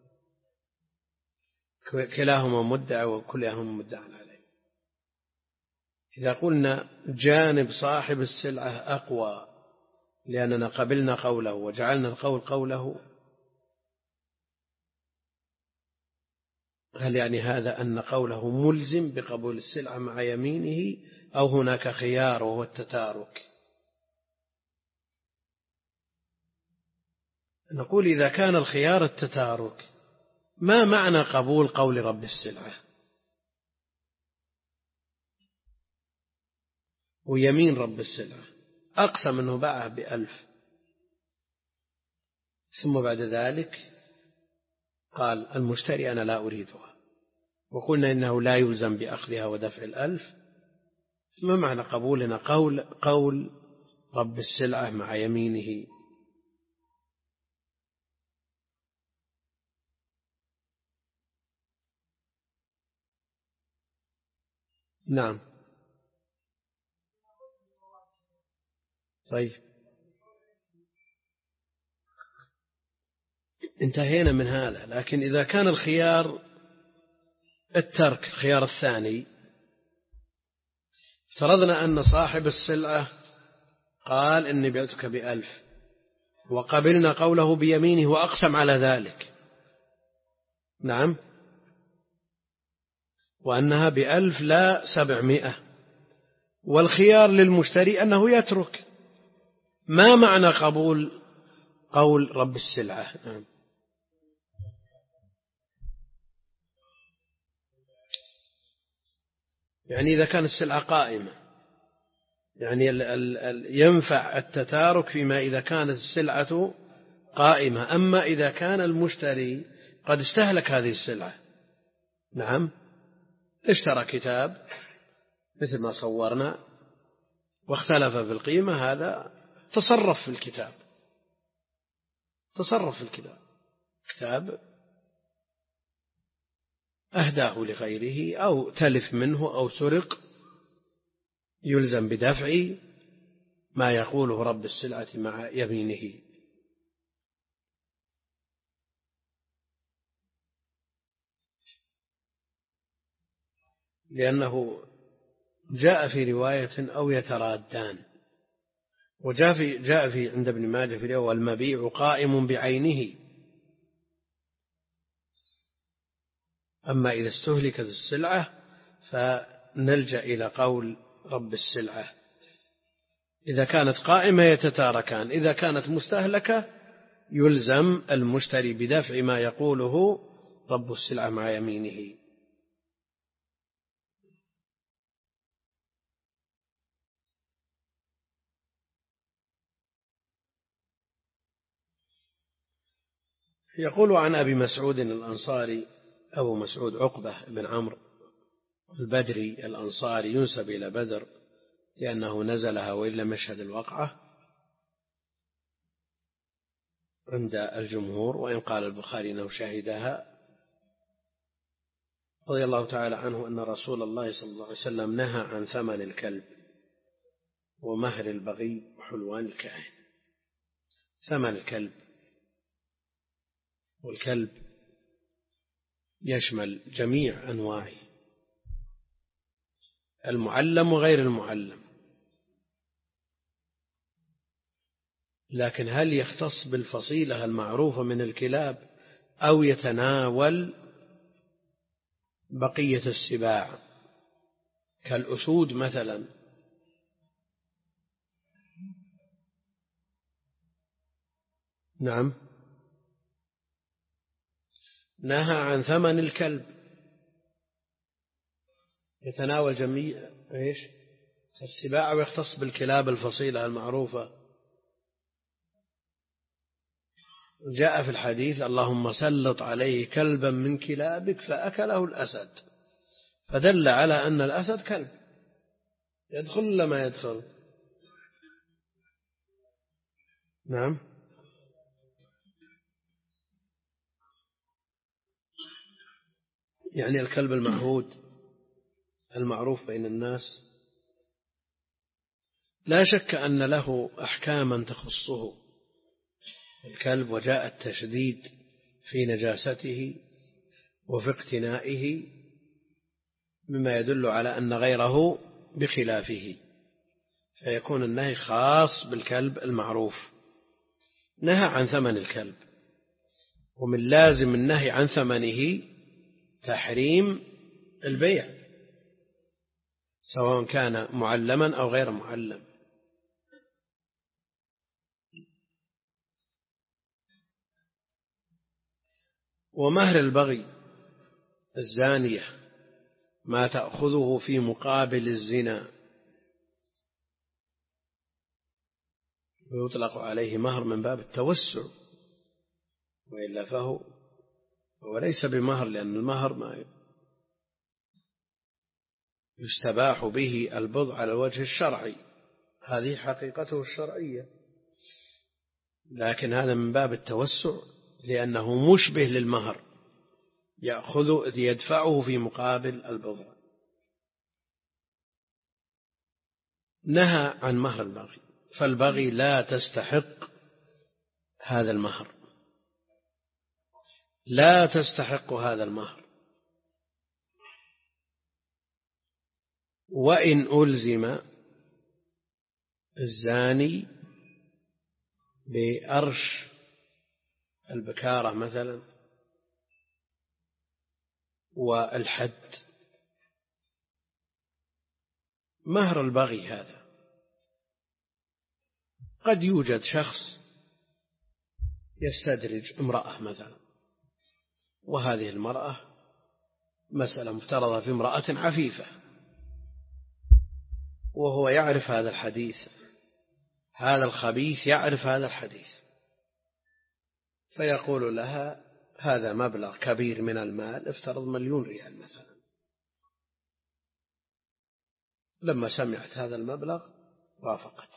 Speaker 1: كلاهما مدعي وكلاهما مدعى عليه. إذا قلنا جانب صاحب السلعة أقوى لأننا قبلنا قوله وجعلنا القول قوله، هل يعني هذا أن قوله ملزم بقبول السلعة مع يمينه، أو هناك خيار وهو التتارك؟ نقول إذا كان الخيار التتارك ما معنى قبول قول رب السلعة ويمين رب السلعة؟ أقسم أنه باعه بألف، ثم بعد ذلك قال المشتري أنا لا أريدها، وقلنا إنه لا يلزم بأخذها ودفع الألف، ما معنى قبولنا قول قول رب السلعة مع يمينه؟ نعم. طيب انتهينا من هذا، لكن إذا كان الخيار الترك، الخيار الثاني، افترضنا أن صاحب السلعة قال إني بعتك بألف وقبلنا قوله بيمينه وأقسم على ذلك، نعم، وأنها بألف لا سبعمائة، والخيار للمشتري أنه يترك، ما معنى قبول قول رب السلعة؟ نعم. يعني إذا كانت السلعة قائمة، يعني ال ال ال ينفع التتارك فيما إذا كانت السلعة قائمة، أما إذا كان المشتري قد استهلك هذه السلعة، نعم، اشترى كتاب مثل ما صورنا واختلف في القيمة، هذا تصرف في الكتاب، تصرف في الكتاب، كتاب أهداه لغيره أو تلف منه أو سرق، يلزم بدفع ما يقوله رب السلعة مع يمينه. لأنه جاء في رواية أو يترادان، وجاء في جاء في عند ابن ماجه في رواية والمبيع قائم بعينه، أما إذا استهلكت السلعة فنلجأ إلى قول رب السلعة. إذا كانت قائمة يتتاركان، إذا كانت مستهلكة يلزم المشتري بدفع ما يقوله رب السلعة مع يمينه. يقول عن أبي مسعود الأنصاري، أبو مسعود عقبة بن عمرو البدري الأنصاري، ينسب إلى بدر لأنه نزلها وإن لم يشهد الوقعة عند الجمهور، وإن قال البخاري أنه شهدها، رضي الله تعالى عنه أن رسول الله صلى الله عليه وسلم نهى عن ثمن الكلب ومهر البغي وحلوان الكاهن. ثمن الكلب، والكلب يشمل جميع أنواعه، المعلم وغير المعلم، لكن هل يختص بالفصيلة المعروفة من الكلاب أو يتناول بقية السباع كالأسود مثلا؟ نعم، نهى عن ثمن الكلب، يتناول جميع إيش؟ السباع ويختص بالكلاب الفصيلة المعروفة. جاء في الحديث اللهم سلط عليه كلبا من كلابك فأكله الأسد، فدل على أن الأسد كلب يدخل ولا ما يدخل؟ نعم. يعني الكلب المعهود المعروف بين الناس لا شك أن له أحكاما تخصه الكلب، وجاء التشديد في نجاسته وفي اقتنائه مما يدل على أن غيره بخلافه، فيكون النهي خاص بالكلب المعروف. نهى عن ثمن الكلب، ومن لازم النهي عن ثمنه تحريم البيع سواء كان معلما أو غير معلم. ومهر البغي الزانية ما تأخذه في مقابل الزنا ويطلق عليه مهر من باب التوسع، وإلا فهو وليس بمهر، لأن المهر ما يستباح به البضع على الوجه الشرعي، هذه حقيقته الشرعية، لكن هذا من باب التوسع لأنه مشبه للمهر يأخذ يدفعه في مقابل البضع. نهى عن مهر البغي، فالبغي لا تستحق هذا المهر، لا تستحق هذا المهر، وإن ألزم الزاني بأرش البكارة مثلا والحد. مهر البغي هذا قد يوجد شخص يستدرج امرأة مثلا، وهذه المرأة مسألة مفترضة في امرأة عفيفة، وهو يعرف هذا الحديث، هذا الخبيث يعرف هذا الحديث، فيقول لها هذا مبلغ كبير من المال، افترض مليون ريال مثلا. لما سمعت هذا المبلغ وافقت،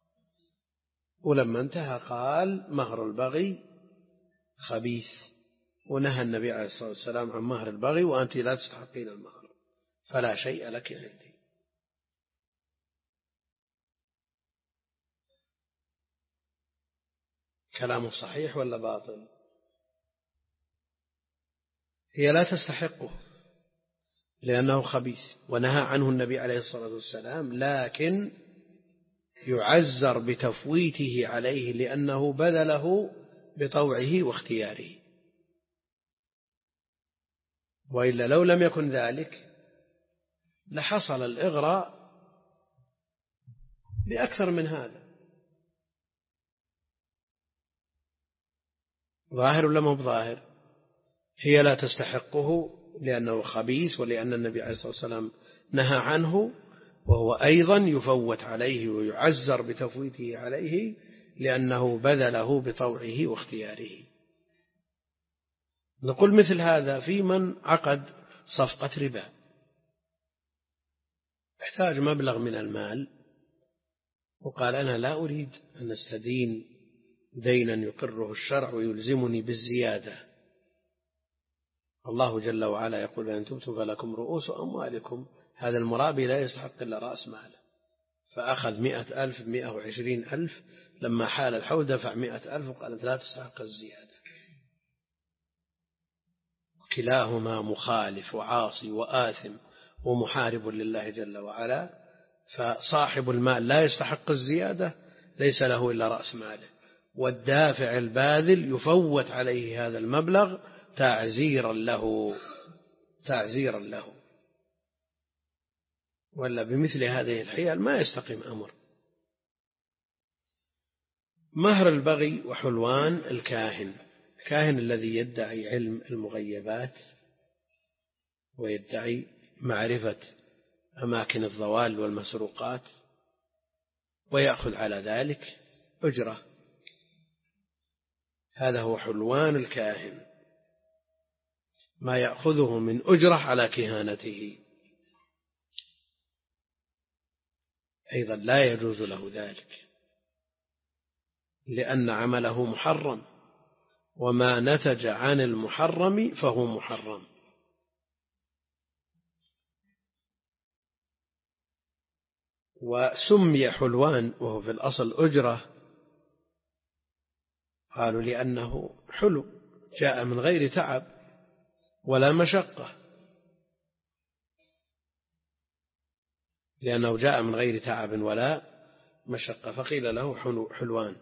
Speaker 1: ولما انتهى قال مهر البغي خبيث، ونهى النبي عليه الصلاة والسلام عن مهر البغي وأنت لا تستحقين المهر فلا شيء لك عندي. كلامه صحيح ولا باطل؟ هي لا تستحقه لأنه خبيث ونهى عنه النبي عليه الصلاة والسلام، لكن يعزر بتفويته عليه لأنه بذله بطوعه واختياره، وإلا لو لم يكن ذلك لحصل الإغراء بأكثر من هذا. ظاهر ولا مو بظاهر؟ هي لا تستحقه لأنه خبيث ولأن النبي عليه الصلاة والسلام نهى عنه، وهو أيضا يفوت عليه ويعزر بتفويته عليه لأنه بذله بطوعه واختياره. نقول مثل هذا في من عقد صفقة ربا، احتاج مبلغ من المال وقال أنا لا أريد أن أستدين دينا يقره الشرع ويلزمني بالزيادة. الله جل وعلا يقول إن تبتم فلكم رؤوس أموالكم، هذا المرابي لا يستحق إلا رأس ماله، فأخذ مئة ألف مئة وعشرين ألف، لما حال الحول دفع مئة ألف وقالت لا تستحق الزيادة. كلاهما مخالف وعاصي وآثم ومحارب لله جل وعلا، فصاحب المال لا يستحق الزيادة، ليس له إلا رأس ماله، والدافع الباذل يفوت عليه هذا المبلغ تعزيرا له تعزيرا له ولا بمثل هذه الحيل ما يستقيم أمر. مهر البغي وحلوان الكاهن، الكاهن الذي يدعي علم المغيبات ويدعي معرفة أماكن الضوال والمسروقات ويأخذ على ذلك أجرة. هذا هو حلوان الكاهن، ما يأخذه من أجرة على كهانته. أيضا لا يجوز له ذلك، لأن عمله محرم، وما نتج عن المحرم فهو محرم. وسمي حلوان وهو في الأصل أجرة، قالوا لأنه حلو جاء من غير تعب ولا مشقة، لأنه جاء من غير تعب ولا مشقة فقيل له حلوان.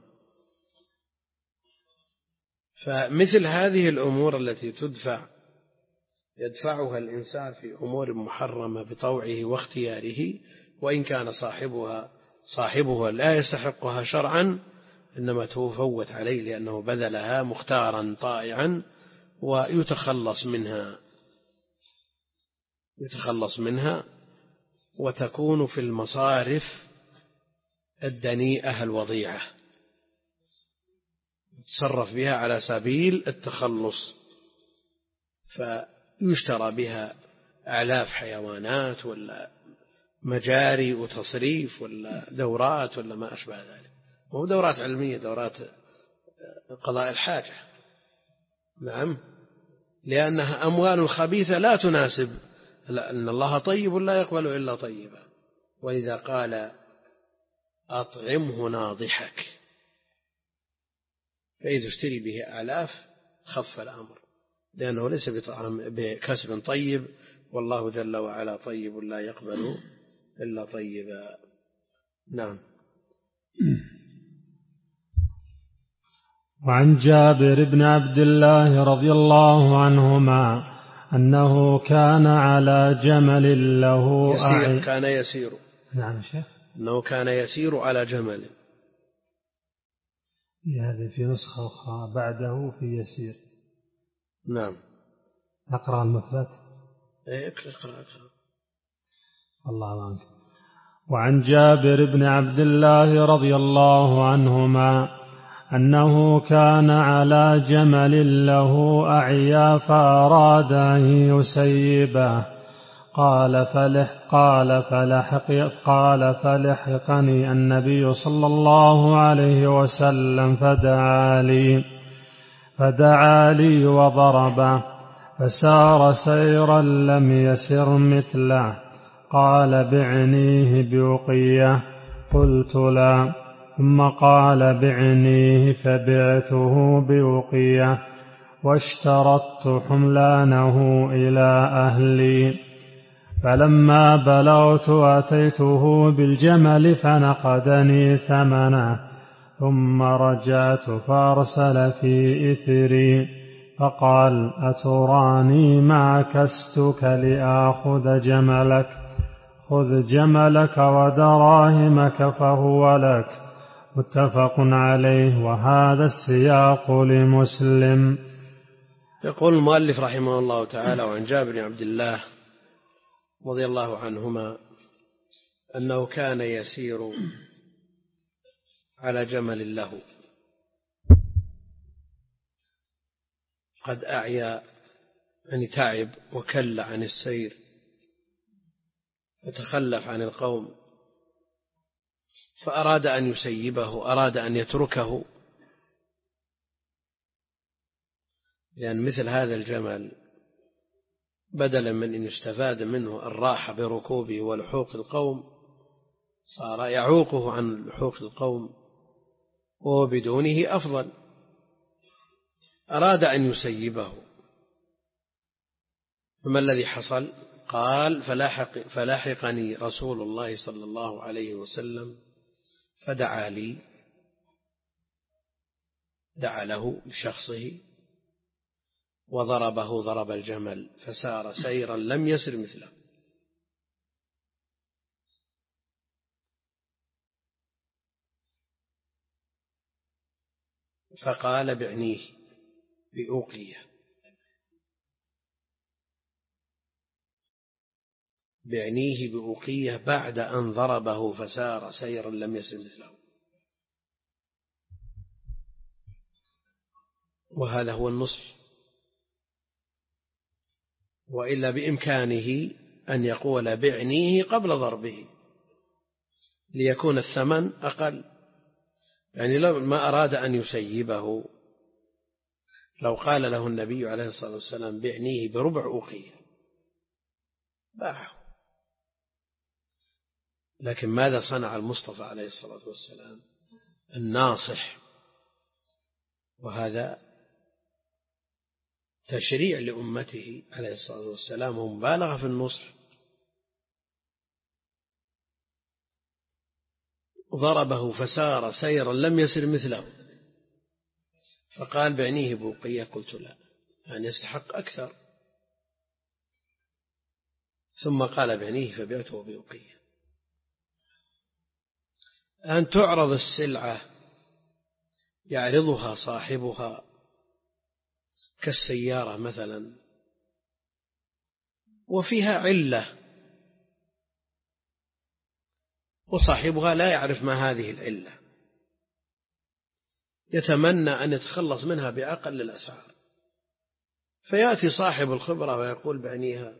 Speaker 1: فمثل هذه الأمور التي تدفع يدفعها الإنسان في أمور محرمة بطوعه واختياره، وإن كان صاحبها صاحبها لا يستحقها شرعا، إنما تفوت عليه لأنه بذلها مختارا طائعا ويتخلص منها يتخلص منها وتكون في المصارف الدنيئة الوضيعة، يتصرف بها على سبيل التخلص، فيشترى بها أعلاف حيوانات ولا مجاري وتصريف ولا دورات ولا ما أشبه ذلك. مو دورات علمية، دورات قضاء الحاجة. نعم، لأنها أموال خبيثة لا تناسب، لأن الله طيب لا يقبل إلا طيبا. وإذا قال أطعمه ناضحك فإذا اشتري به آلاف خف الأمر، لأنه ليس بكسب طيب، والله جل وعلا طيب لا يقبل إلا طيبا. نعم.
Speaker 2: وعن جابر بن عبد الله رضي الله عنهما أنه كان على جمل له
Speaker 1: يسير كان يسير
Speaker 2: نعم شيخ
Speaker 1: أنه كان يسير على جمل.
Speaker 2: هذه في نسخة أخرى بعده في يسير.
Speaker 1: نعم.
Speaker 2: أقرأ المثبت.
Speaker 1: اقرأ اقرأ
Speaker 2: الله عنك. وعن جابر بن عبد الله رضي الله عنهما أنه كان على جمل له أعيا فأراد أن يسيبه، قال فلح قال فلحق قال فلحقني النبي صلى الله عليه وسلم فدعا لي فدعا لي وضربه، فسار سيرا لم يسر مثله. قال بعنيه بوقية، قلت لا، ثم قال بعنيه فبعته بوقية، واشترطت حملانه إلى أهلي. فلما بلغت أتيته بالجمل فنقدني ثمنه، ثم رجعت فأرسل في إثري فقال أتراني ما كستك لآخذ جملك؟ خذ جملك ودراهمك فهو لك. متفق عليه، وهذا السياق لمسلم.
Speaker 1: يقول المؤلف رحمه الله تعالى: وعن جابر بن عبد الله رضي الله عنهما أنه كان يسير على جمل له قد أعيا، يعني تعب وكل عن السير فتخلف عن القوم، فأراد أن يسيبه، أراد أن يتركه، لأن مثل هذا الجمل بدلا من أن يستفاد منه الراحة بركوبه ولحوق القوم، صار يعوقه عن لحوق القوم، وبدونه أفضل. أراد أن يسيبه، فما الذي حصل؟ قال فلاحق فلاحقني رسول الله صلى الله عليه وسلم فدعا لي، دعا له لشخصه وضربه ضرب الجمل، فسار سيرا لم يسر مثله. فقال بعنيه بأوقية. بعنيه بأوقية بعد أن ضربه فسار سيرا لم يسر مثله. وهذا هو النصح، وإلا بإمكانه أن يقول بعنيه قبل ضربه ليكون الثمن أقل. يعني لو ما أراد أن يسيبه لو قال له النبي عليه الصلاة والسلام بعنيه بربع أوقية باعه. لكن ماذا صنع المصطفى عليه الصلاة والسلام الناصح؟ وهذا تشريع لأمته عليه الصلاة والسلام ومبالغة في النصح. ضربه فسار سيرا لم يسر مثله، فقال بعنيه بوقية. قلت لا، يعني يستحق أكثر. ثم قال بعنيه فبعته بوقية. أن تعرض السلعة يعرضها صاحبها كالسيارة مثلا وفيها علة وصاحبها لا يعرف ما هذه العلة، يتمنى أن يتخلص منها بأقل الأسعار، فيأتي صاحب الخبرة ويقول بعنيها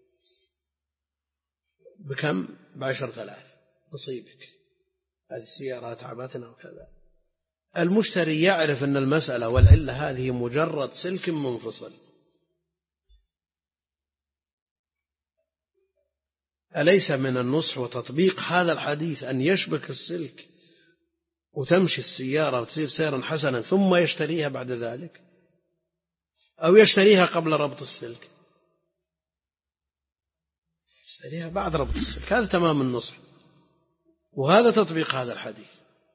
Speaker 1: بكم؟ بعشرة آلاف نصيبك، هذه السيارة تعبتنا وكذا. المشتري يعرف أن المسألة والعلة هذه مجرد سلك منفصل. أليس من النصح وتطبيق هذا الحديث أن يشبك السلك وتمشي السيارة وتصير سيرا حسنا ثم يشتريها بعد ذلك، أو يشتريها قبل ربط السلك، يشتريها بعد ربط السلك. هذا تمام النصح، وهذا تطبيق هذا الحديث.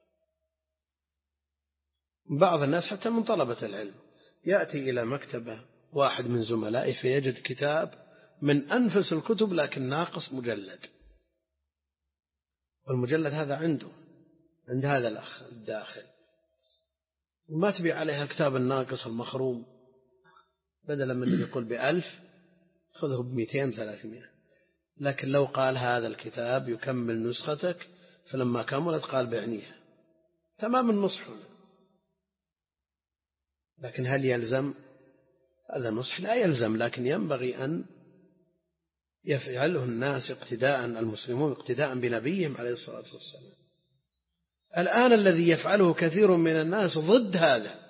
Speaker 1: بعض الناس حتى من طلبة العلم يأتي إلى مكتبة واحد من زملائه فيجد كتاب من أنفس الكتب لكن ناقص مجلد، والمجلد هذا عنده عند هذا الأخ الداخل، وما تبيع عليها الكتاب الناقص المخروم، بدلا من يقول بألف خذه بمئتين ثلاثمائة. لكن لو قال هذا الكتاب يكمل نسختك، فلما كملت قال بعنيها، تمام النصح هنا. لكن هل يلزم هذا النصح؟ لا يلزم، لكن ينبغي أن يفعله الناس اقتداء، المسلمون اقتداء بنبيهم عليه الصلاة والسلام. الآن الذي يفعله كثير من الناس ضد هذا،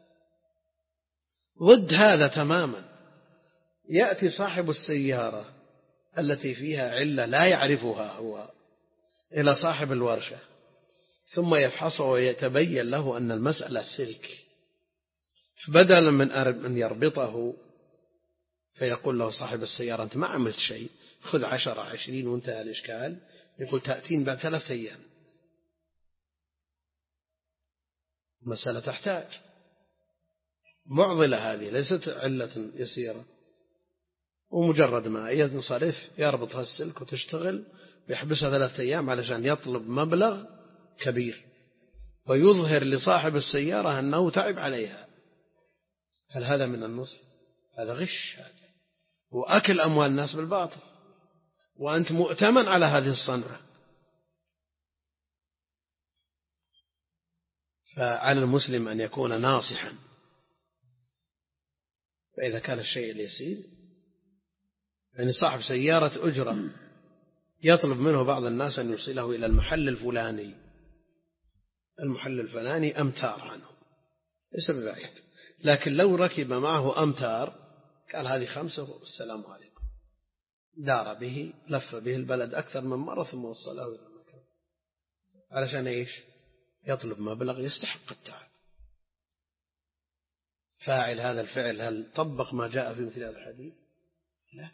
Speaker 1: ضد هذا تماما. يأتي صاحب السيارة التي فيها علة لا يعرفها هو إلى صاحب الورشة، ثم يفحصه ويتبين له أن المسألة سلك، فبدلا من أن يربطه فيقول له صاحب السيارة أنت ما عملت شيء، خذ عشرة عشرين وانتهى الإشكال، يقول تأتين بعد ثلاثة أيام. مسألة تحتاج معضلة، هذه ليست علة يسيرة، ومجرد ما ينصرف يربط السلك وتشتغل ويحبسها ثلاثة أيام علشان يطلب مبلغ كبير ويظهر لصاحب السيارة أنه تعب عليها. هل هذا من النصح؟ هذا غش، هذا وأكل أموال الناس بالباطل، وأنت مؤتمن على هذه الصنعة. فعلى المسلم أن يكون ناصحا، فإذا كان الشيء اليسير، يعني صاحب سيارة أجرة يطلب منه بعض الناس أن يوصله إلى المحل الفلاني، المحل الفلاني أمتار عنه ليس ببعيد، لكن لو ركب معه أمتار قال هذه خمسة والسلام عليكم، دار به لف به البلد أكثر من مرة ثم وصله إلى المكان، علشان إيش؟ يطلب مبلغ يستحق التعب. فاعل هذا الفعل هل طبق ما جاء في مثل هذا الحديث؟ لا.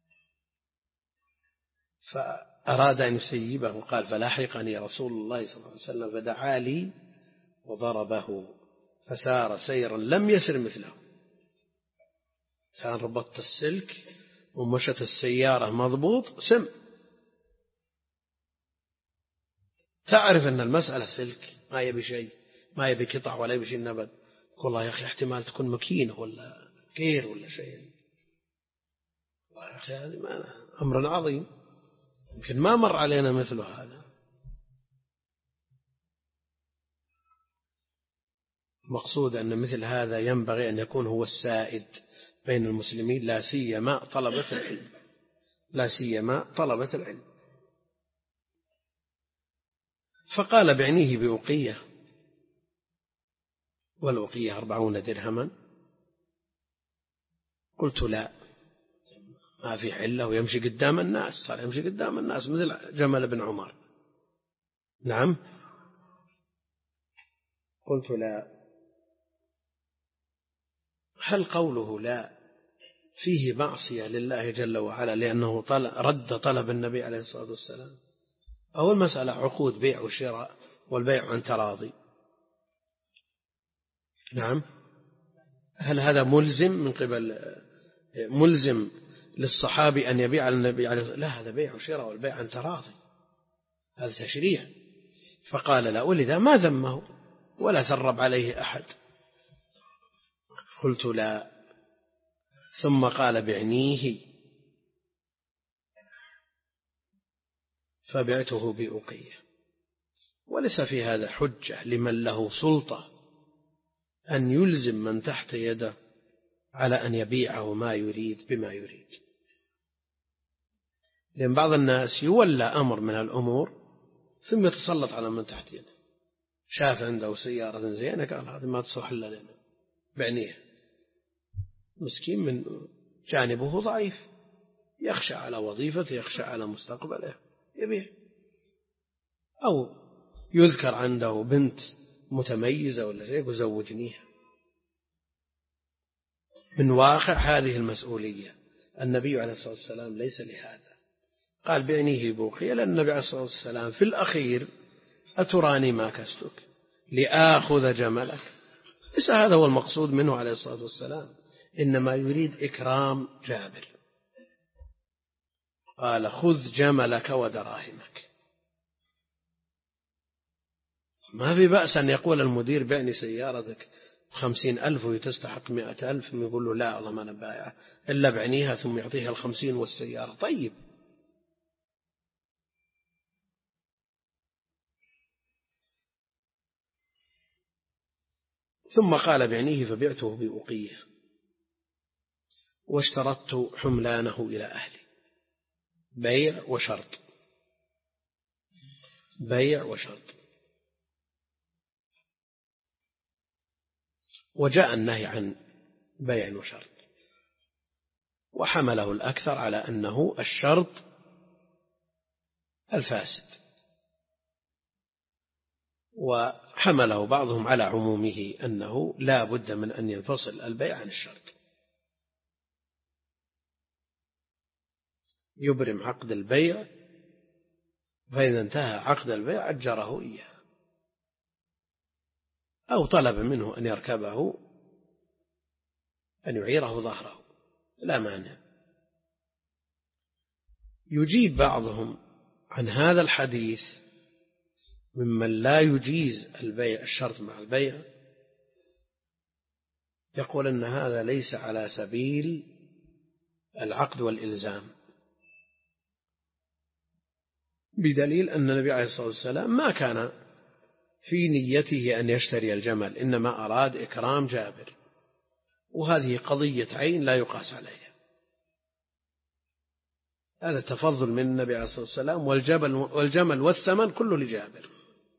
Speaker 1: فأراد أن يسيبه، قال فلاحقني رسول الله صلى الله عليه وسلم فدعا لي وضربه فسار سيرا لم يسر مثله. كان ربطت السلك ومشت السيارة مضبوط سم، تعرف أن المسألة سلك، ما يبي شيء، ما يبي قطع ولا يبي شيء نبت. والله يا أخي احتمال تكون مكينة ولا غير ولا شيء، والله يا أخي هذا أمر عظيم. يمكن ما مر علينا مثل هذا. المقصود أن مثل هذا ينبغي أن يكون هو السائد بين المسلمين، لا سيما طلبة العلم، لا سيما طلبة العلم. فقال بعنيه بأوقية، والأوقية أربعون درهما. قلت لا، ما في حلة ويمشي قدام الناس، صار يمشي قدام الناس مثل جمل بن عمر. نعم. قلت لا. هل قوله لا فيه معصية لله جل وعلا لأنه طلب رد طلب النبي عليه الصلاة والسلام، أو المسألة عقود بيع وشراء والبيع عن تراضي؟ نعم. هل هذا ملزم من قبل ملزم للصحابي أن يبيع على النبي عليه الصلاة والسلام؟ لا، هذا بيع وشراء والبيع عن تراضي، هذا تشريع. فقال لا، ولذا ما ذمه ولا ثرب عليه أحد. قلت لا. ثم قال بعنيه، فبعته بأوقية. وليس في هذا حجة لمن له سلطة أن يلزم من تحت يده على أن يبيعه ما يريد بما يريد، لأن بعض الناس يولى أمر من الأمور ثم يتسلط على من تحت يده. شاف عنده سيارة زينة قال هذه ما تصلح إلا لنا، بعنيها. مسكين من جانبه ضعيف، يخشى على وظيفته، يخشى على مستقبله، يبيع. أو يذكر عنده بنت متميزة ولا شيء وزوجنيها. من واقع هذه المسؤولية النبي عليه الصلاة والسلام ليس لهذا، قال بعنيه بوقية، لأن النبي عليه الصلاة والسلام في الأخير أتراني ما كستك لآخذ جملك. ليس هذا هو المقصود منه عليه الصلاة والسلام، إنما يريد إكرام جابر. قال خذ جملك ودراهمك. ما في بأس أن يقول المدير بعني سيارتك خمسين ألف وتستحق مئة ألف، يقول له لا والله ما أنا بايعه إلا بعنيها، ثم يعطيها الخمسين والسيارة. طيب. ثم قال بعنيه، فبعته بأوقية واشترطت حملانه إلى أهلي. بيع وشرط، بيع وشرط. وجاء النهي عن بيع وشرط، وحمله الأكثر على أنه الشرط الفاسد، وحمله بعضهم على عمومه أنه لا بد من أن ينفصل البيع عن الشرط. يبرم عقد البيع، فإذا انتهى عقد البيع أجره إياه، أو طلب منه أن يركبه، أن يعيره ظهره، لا مانع. يجيب بعضهم عن هذا الحديث ممن لا يجيز البيع الشرط مع البيع، يقول أن هذا ليس على سبيل العقد والإلزام، بدليل أن النبي عليه الصلاة والسلام ما كان في نيته أن يشتري الجمل، إنما أراد إكرام جابر، وهذه قضية عين لا يقاس عليها. هذا تفضل من النبي عليه الصلاة والسلام، والجبل والجمل والثمن كله لجابر.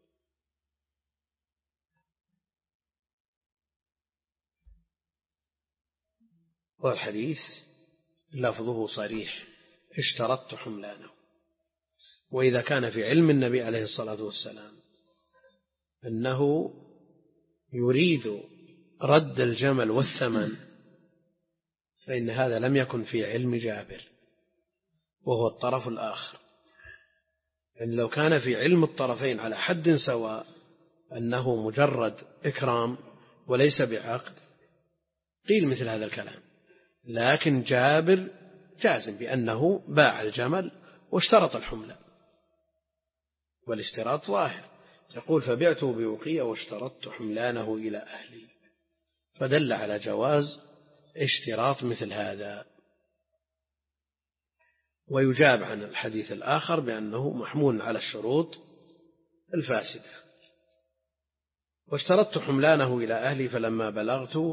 Speaker 1: والحديث لفظه صريح، اشترطت حملانه. وإذا كان في علم النبي عليه الصلاة والسلام أنه يريد رد الجمل والثمن، فإن هذا لم يكن في علم جابر وهو الطرف الآخر. يعني لو كان في علم الطرفين على حد سواء أنه مجرد إكرام وليس بعقد قيل مثل هذا الكلام، لكن جابر جازم بأنه باع الجمل واشترط الحملة، والاشتراط ظاهر. يقول فبعته بوقية واشترطت حملانه إلى أهلي، فدل على جواز اشتراط مثل هذا. ويجاب عن الحديث الآخر بأنه محمول على الشروط الفاسدة. واشترطت حملانه إلى أهلي فلما بلغت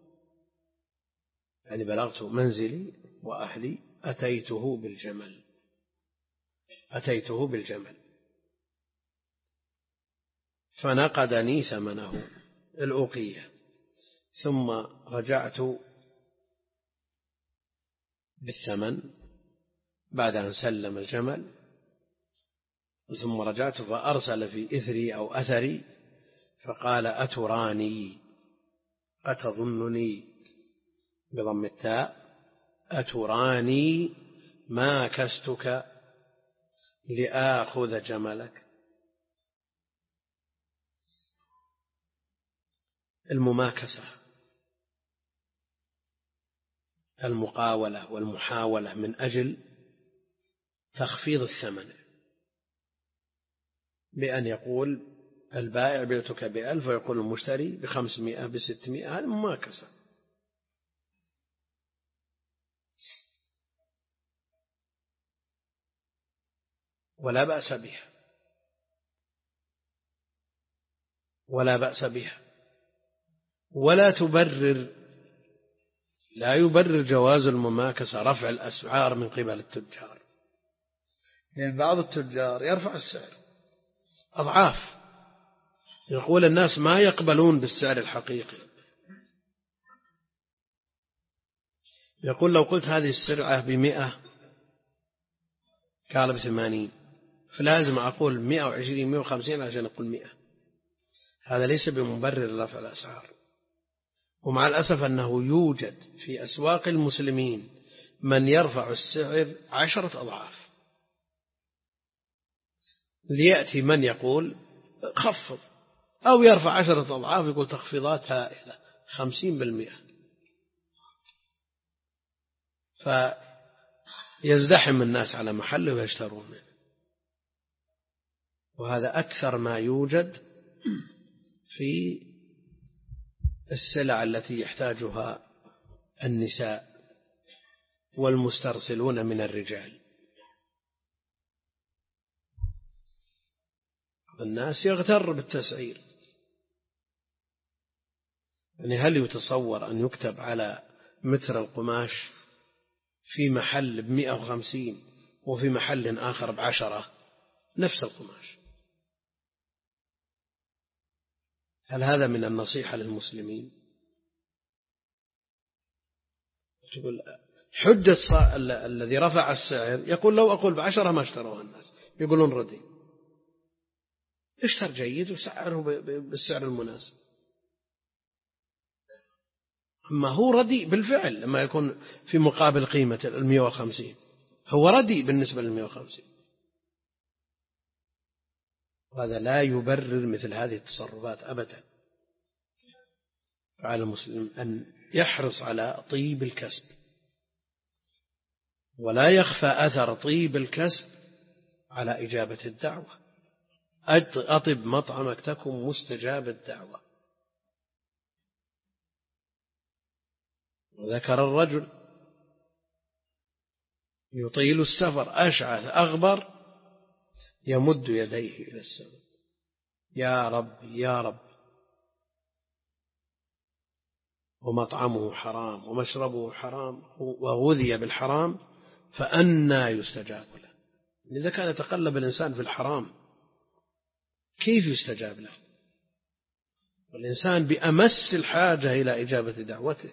Speaker 1: يعني بلغت منزلي وأهلي أتيته بالجمل أتيته بالجمل فنقدني ثمنه الأوقية، ثم رجعت بالثمن بعد أن سلم الجمل، ثم رجعت فأرسل في إثري أو أثري فقال أتراني أتظنني بضم التاء أتراني ما كستك لآخذ جملك. المماكسة المقاولة والمحاولة من أجل تخفيض الثمن، بأن يقول البائع بعتك بألف ويقول المشتري بخمسمائة بستمائة، هذه مماكسة. ولا بأس بها ولا بأس بها ولا تبرر لا يبرر جواز المماكسة رفع الأسعار من قبل التجار، لأن يعني بعض التجار يرفع السعر أضعاف، يقول الناس ما يقبلون بالسعر الحقيقي، يقول لو قلت هذه السلعة بمئة قال بثمانين، فلازم أقول مئة وعشرين مئة وخمسين عشان أقول مئة. هذا ليس بمبرر رفع الأسعار. ومع الأسف أنه يوجد في أسواق المسلمين من يرفع السعر عشرة أضعاف، ليأتي من يقول خفض، أو يرفع عشرة أضعاف يقول تخفيضات هائلة خمسين بالمئة، فيزدحم الناس على محله ويشترون منه. وهذا أكثر ما يوجد في السلع التي يحتاجها النساء والمسترسلون من الرجال. الناس يغتر بالتسعير، يعني هل يتصور أن يكتب على متر القماش في محل بمئة وخمسين وفي محل آخر بعشرة نفس القماش؟ هل هذا من النصيحة للمسلمين؟ تقول حجة الذي رفع السعر يقول لو أقول بعشرة ما اشتروها الناس، يقولون ردي، اشتر جيد وسعره بالسعر المناسب. أما هو رديء بالفعل لما يكون في مقابل قيمة المئة وخمسين، هو رديء بالنسبة للمئة وخمسين. وهذا لا يبرر مثل هذه التصرفات أبدا. فعلى المسلم أن يحرص على طيب الكسب، ولا يخفى أثر طيب الكسب على إجابة الدعوة. أطب مطعمك تكن مستجاب الدعوة. وذكر الرجل يطيل السفر أشعث أغبر يمد يديه إلى السماء يا رب يا رب، ومطعمه حرام ومشربه حرام وغذي بالحرام، فأنى يستجاب له. إذا كان يتقلب الإنسان في الحرام كيف يستجاب له؟ والإنسان بأمس الحاجة إلى إجابة دعوته،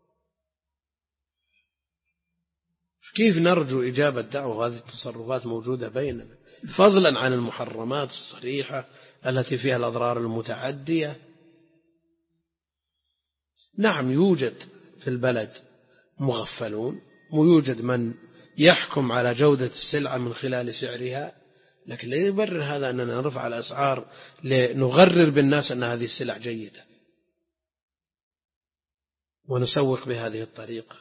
Speaker 1: كيف نرجو إجابة دعوة وهذه التصرفات موجودة بيننا، فضلا عن المحرمات الصريحة التي فيها الأضرار المتعدية. نعم يوجد في البلد مغفلون، ويوجد من يحكم على جودة السلعة من خلال سعرها، لكن لا يبرر هذا أننا نرفع الأسعار لنغرر بالناس أن هذه السلع جيدة ونسوق بهذه الطريقة.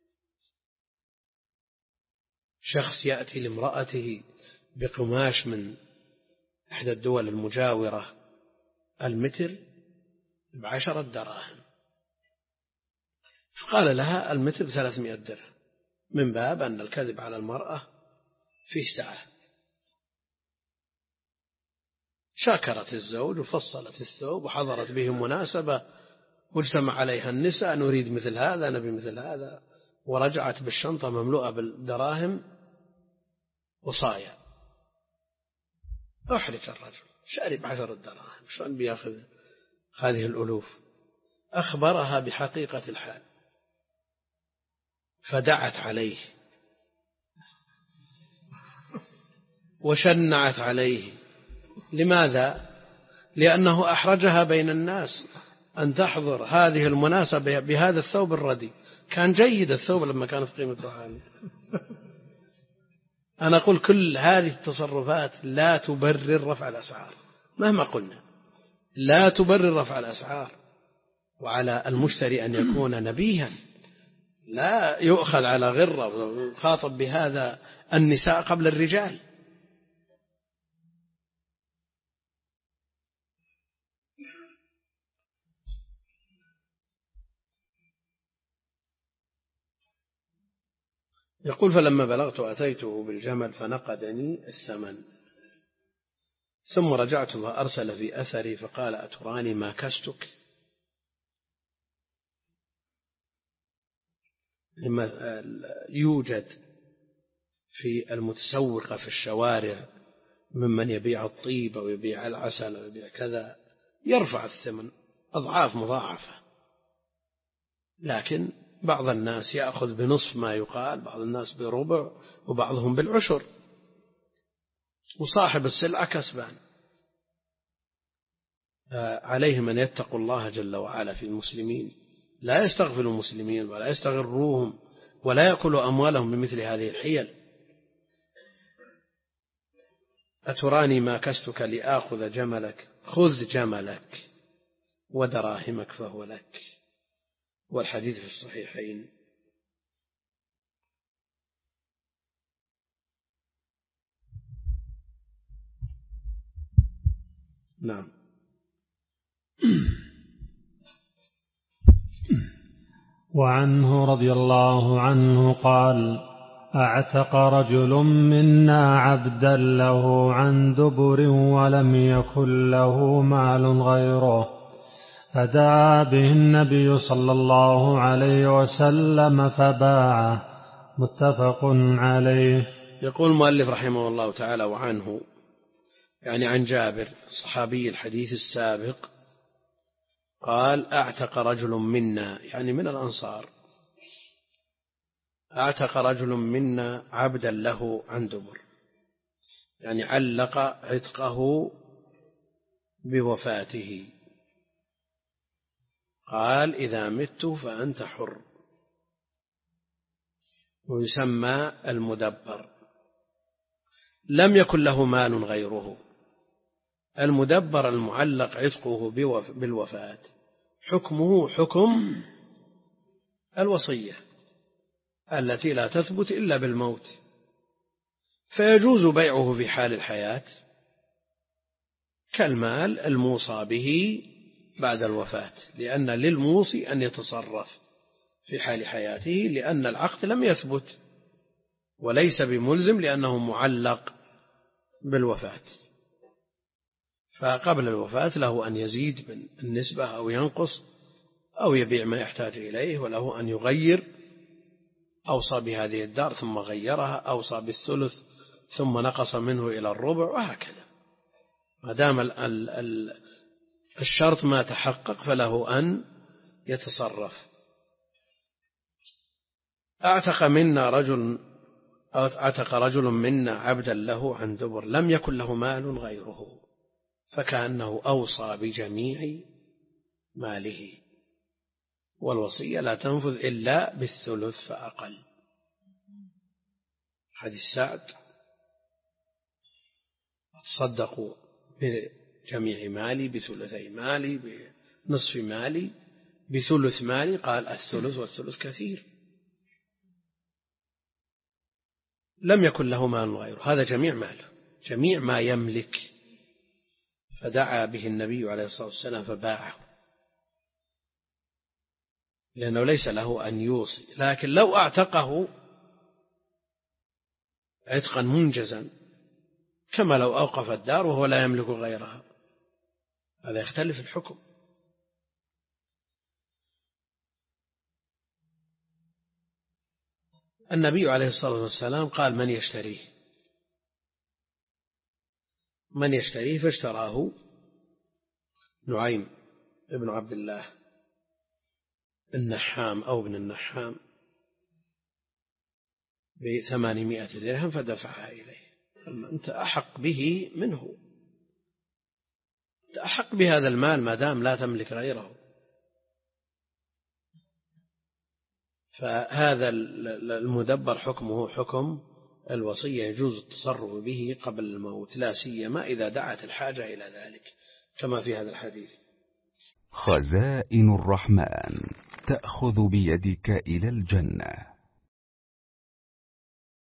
Speaker 1: شخص يأتي لامرأته بقماش من إحدى الدول المجاورة المتر بعشرة دراهم، فقال لها المتر بثلاثمائة درهم، من باب أن الكذب على المرأة فيه سعة. شاكرت الزوج وفصلت الثوب وحضرت به مناسبة واجتمع عليها النساء نريد مثل هذا نبي مثل هذا، ورجعت بالشنطة مملوءة بالدراهم وصايا. أحرج الرجل، شارب عشر الدراهم، شلون بياخذ هذه الألوف؟ أخبرها بحقيقة الحال فدعت عليه وشنعت عليه. لماذا؟ لأنه أحرجها بين الناس أن تحضر هذه المناسبة بهذا الثوب الردي. كان جيد الثوب لما كان في قيمته عالية. أنا أقول كل هذه التصرفات لا تبرر رفع الأسعار مهما قلنا، لا تبرر رفع الأسعار. وعلى المشتري أن يكون نبيها، لا يؤخذ على غرة ويخاطب بهذا النساء قبل الرجال. يقول فلما بلغت أتيته بالجمل فنقدني الثمن، ثم رجعت فأرسل في أثري فقال أتراني ما كستك؟ لما يوجد في المتسوقة في الشوارع ممن يبيع الطيب أو يبيع العسل أو يبيع كذا يرفع الثمن أضعاف مضاعفة، لكن بعض الناس يأخذ بنصف ما يقال، بعض الناس بربع وبعضهم بالعشر، وصاحب السلعة كسبان. عليهم أن يتقوا الله جل وعلا في المسلمين، لا يستغفلوا المسلمين ولا يستغروهم ولا يأكلوا أموالهم بمثل هذه الحيل. أتراني ما كستك لآخذ جملك؟ خذ جملك ودراهمك فهو لك. والحديث في الصحيحين. نعم.
Speaker 2: وعنه رضي الله عنه قال أعتق رجل منا عبدا له عن دبر ولم يكن له مال غيره، فدعا به النبي صلى الله عليه وسلم فباعه. متفق عليه.
Speaker 1: يقول المؤلف رحمه الله تعالى وعنه، يعني عن جابر صحابي الحديث السابق، قال أعتق رجل منا، يعني من الأنصار، أعتق رجل منا عبدا له عن دبر، يعني علق عتقه بوفاته. قال إذا مت فأنت حر. ويسمى المدبر. لم يكن له مال غيره. المدبر المعلق عتقه بالوفاة حكمه حكم الوصية التي لا تثبت إلا بالموت، فيجوز بيعه في حال الحياة كالمال الموصى به بعد الوفاة، لأن للموصي أن يتصرف في حال حياته، لأن العقد لم يثبت وليس بملزم لأنه معلق بالوفاة. فقبل الوفاة له أن يزيد من النسبة أو ينقص أو يبيع ما يحتاج إليه، وله أن يغير. أوصى بهذه الدار ثم غيرها، أوصى بالثلث ثم نقص منه إلى الربع، وهكذا. ما دام الشرط ما تحقق فله أن يتصرف. أعتق منا رجل أو أعتق رجل منا عبدا له عن دبر لم يكن له مال غيره، فكأنه أوصى بجميع ماله، والوصية لا تنفذ إلا بالثلث فأقل. حديث سعد تصدقوا بجميع مالي، بثلثي مالي، بنصف مالي، بثلث مالي. قال الثلث والثلث كثير. لم يكن له مال غيره، هذا جميع ماله، جميع ما يملك. فدعا به النبي عليه الصلاة والسلام فباعه، لأنه ليس له أن يوصي. لكن لو أعتقه عتقا منجزا، كما لو أوقف الدار وهو لا يملك غيرها، هذا يختلف الحكم. النبي عليه الصلاة والسلام قال من يشتريه من يشتريه فاشتراه نعيم ابن عبد الله النحام أو ابن النحام بثمانمائة درهم فدفعها إليه. أنت أحق به منه، أنت أحق بهذا المال ما دام لا تملك غيره. فهذا المدبر حكمه حكم الوصية، يجوز التصرف به قبل الموت، لا سيما إذا دعت الحاجة إلى ذلك كما في هذا الحديث.
Speaker 3: خزائن الرحمن تأخذ بيدك إلى الجنة.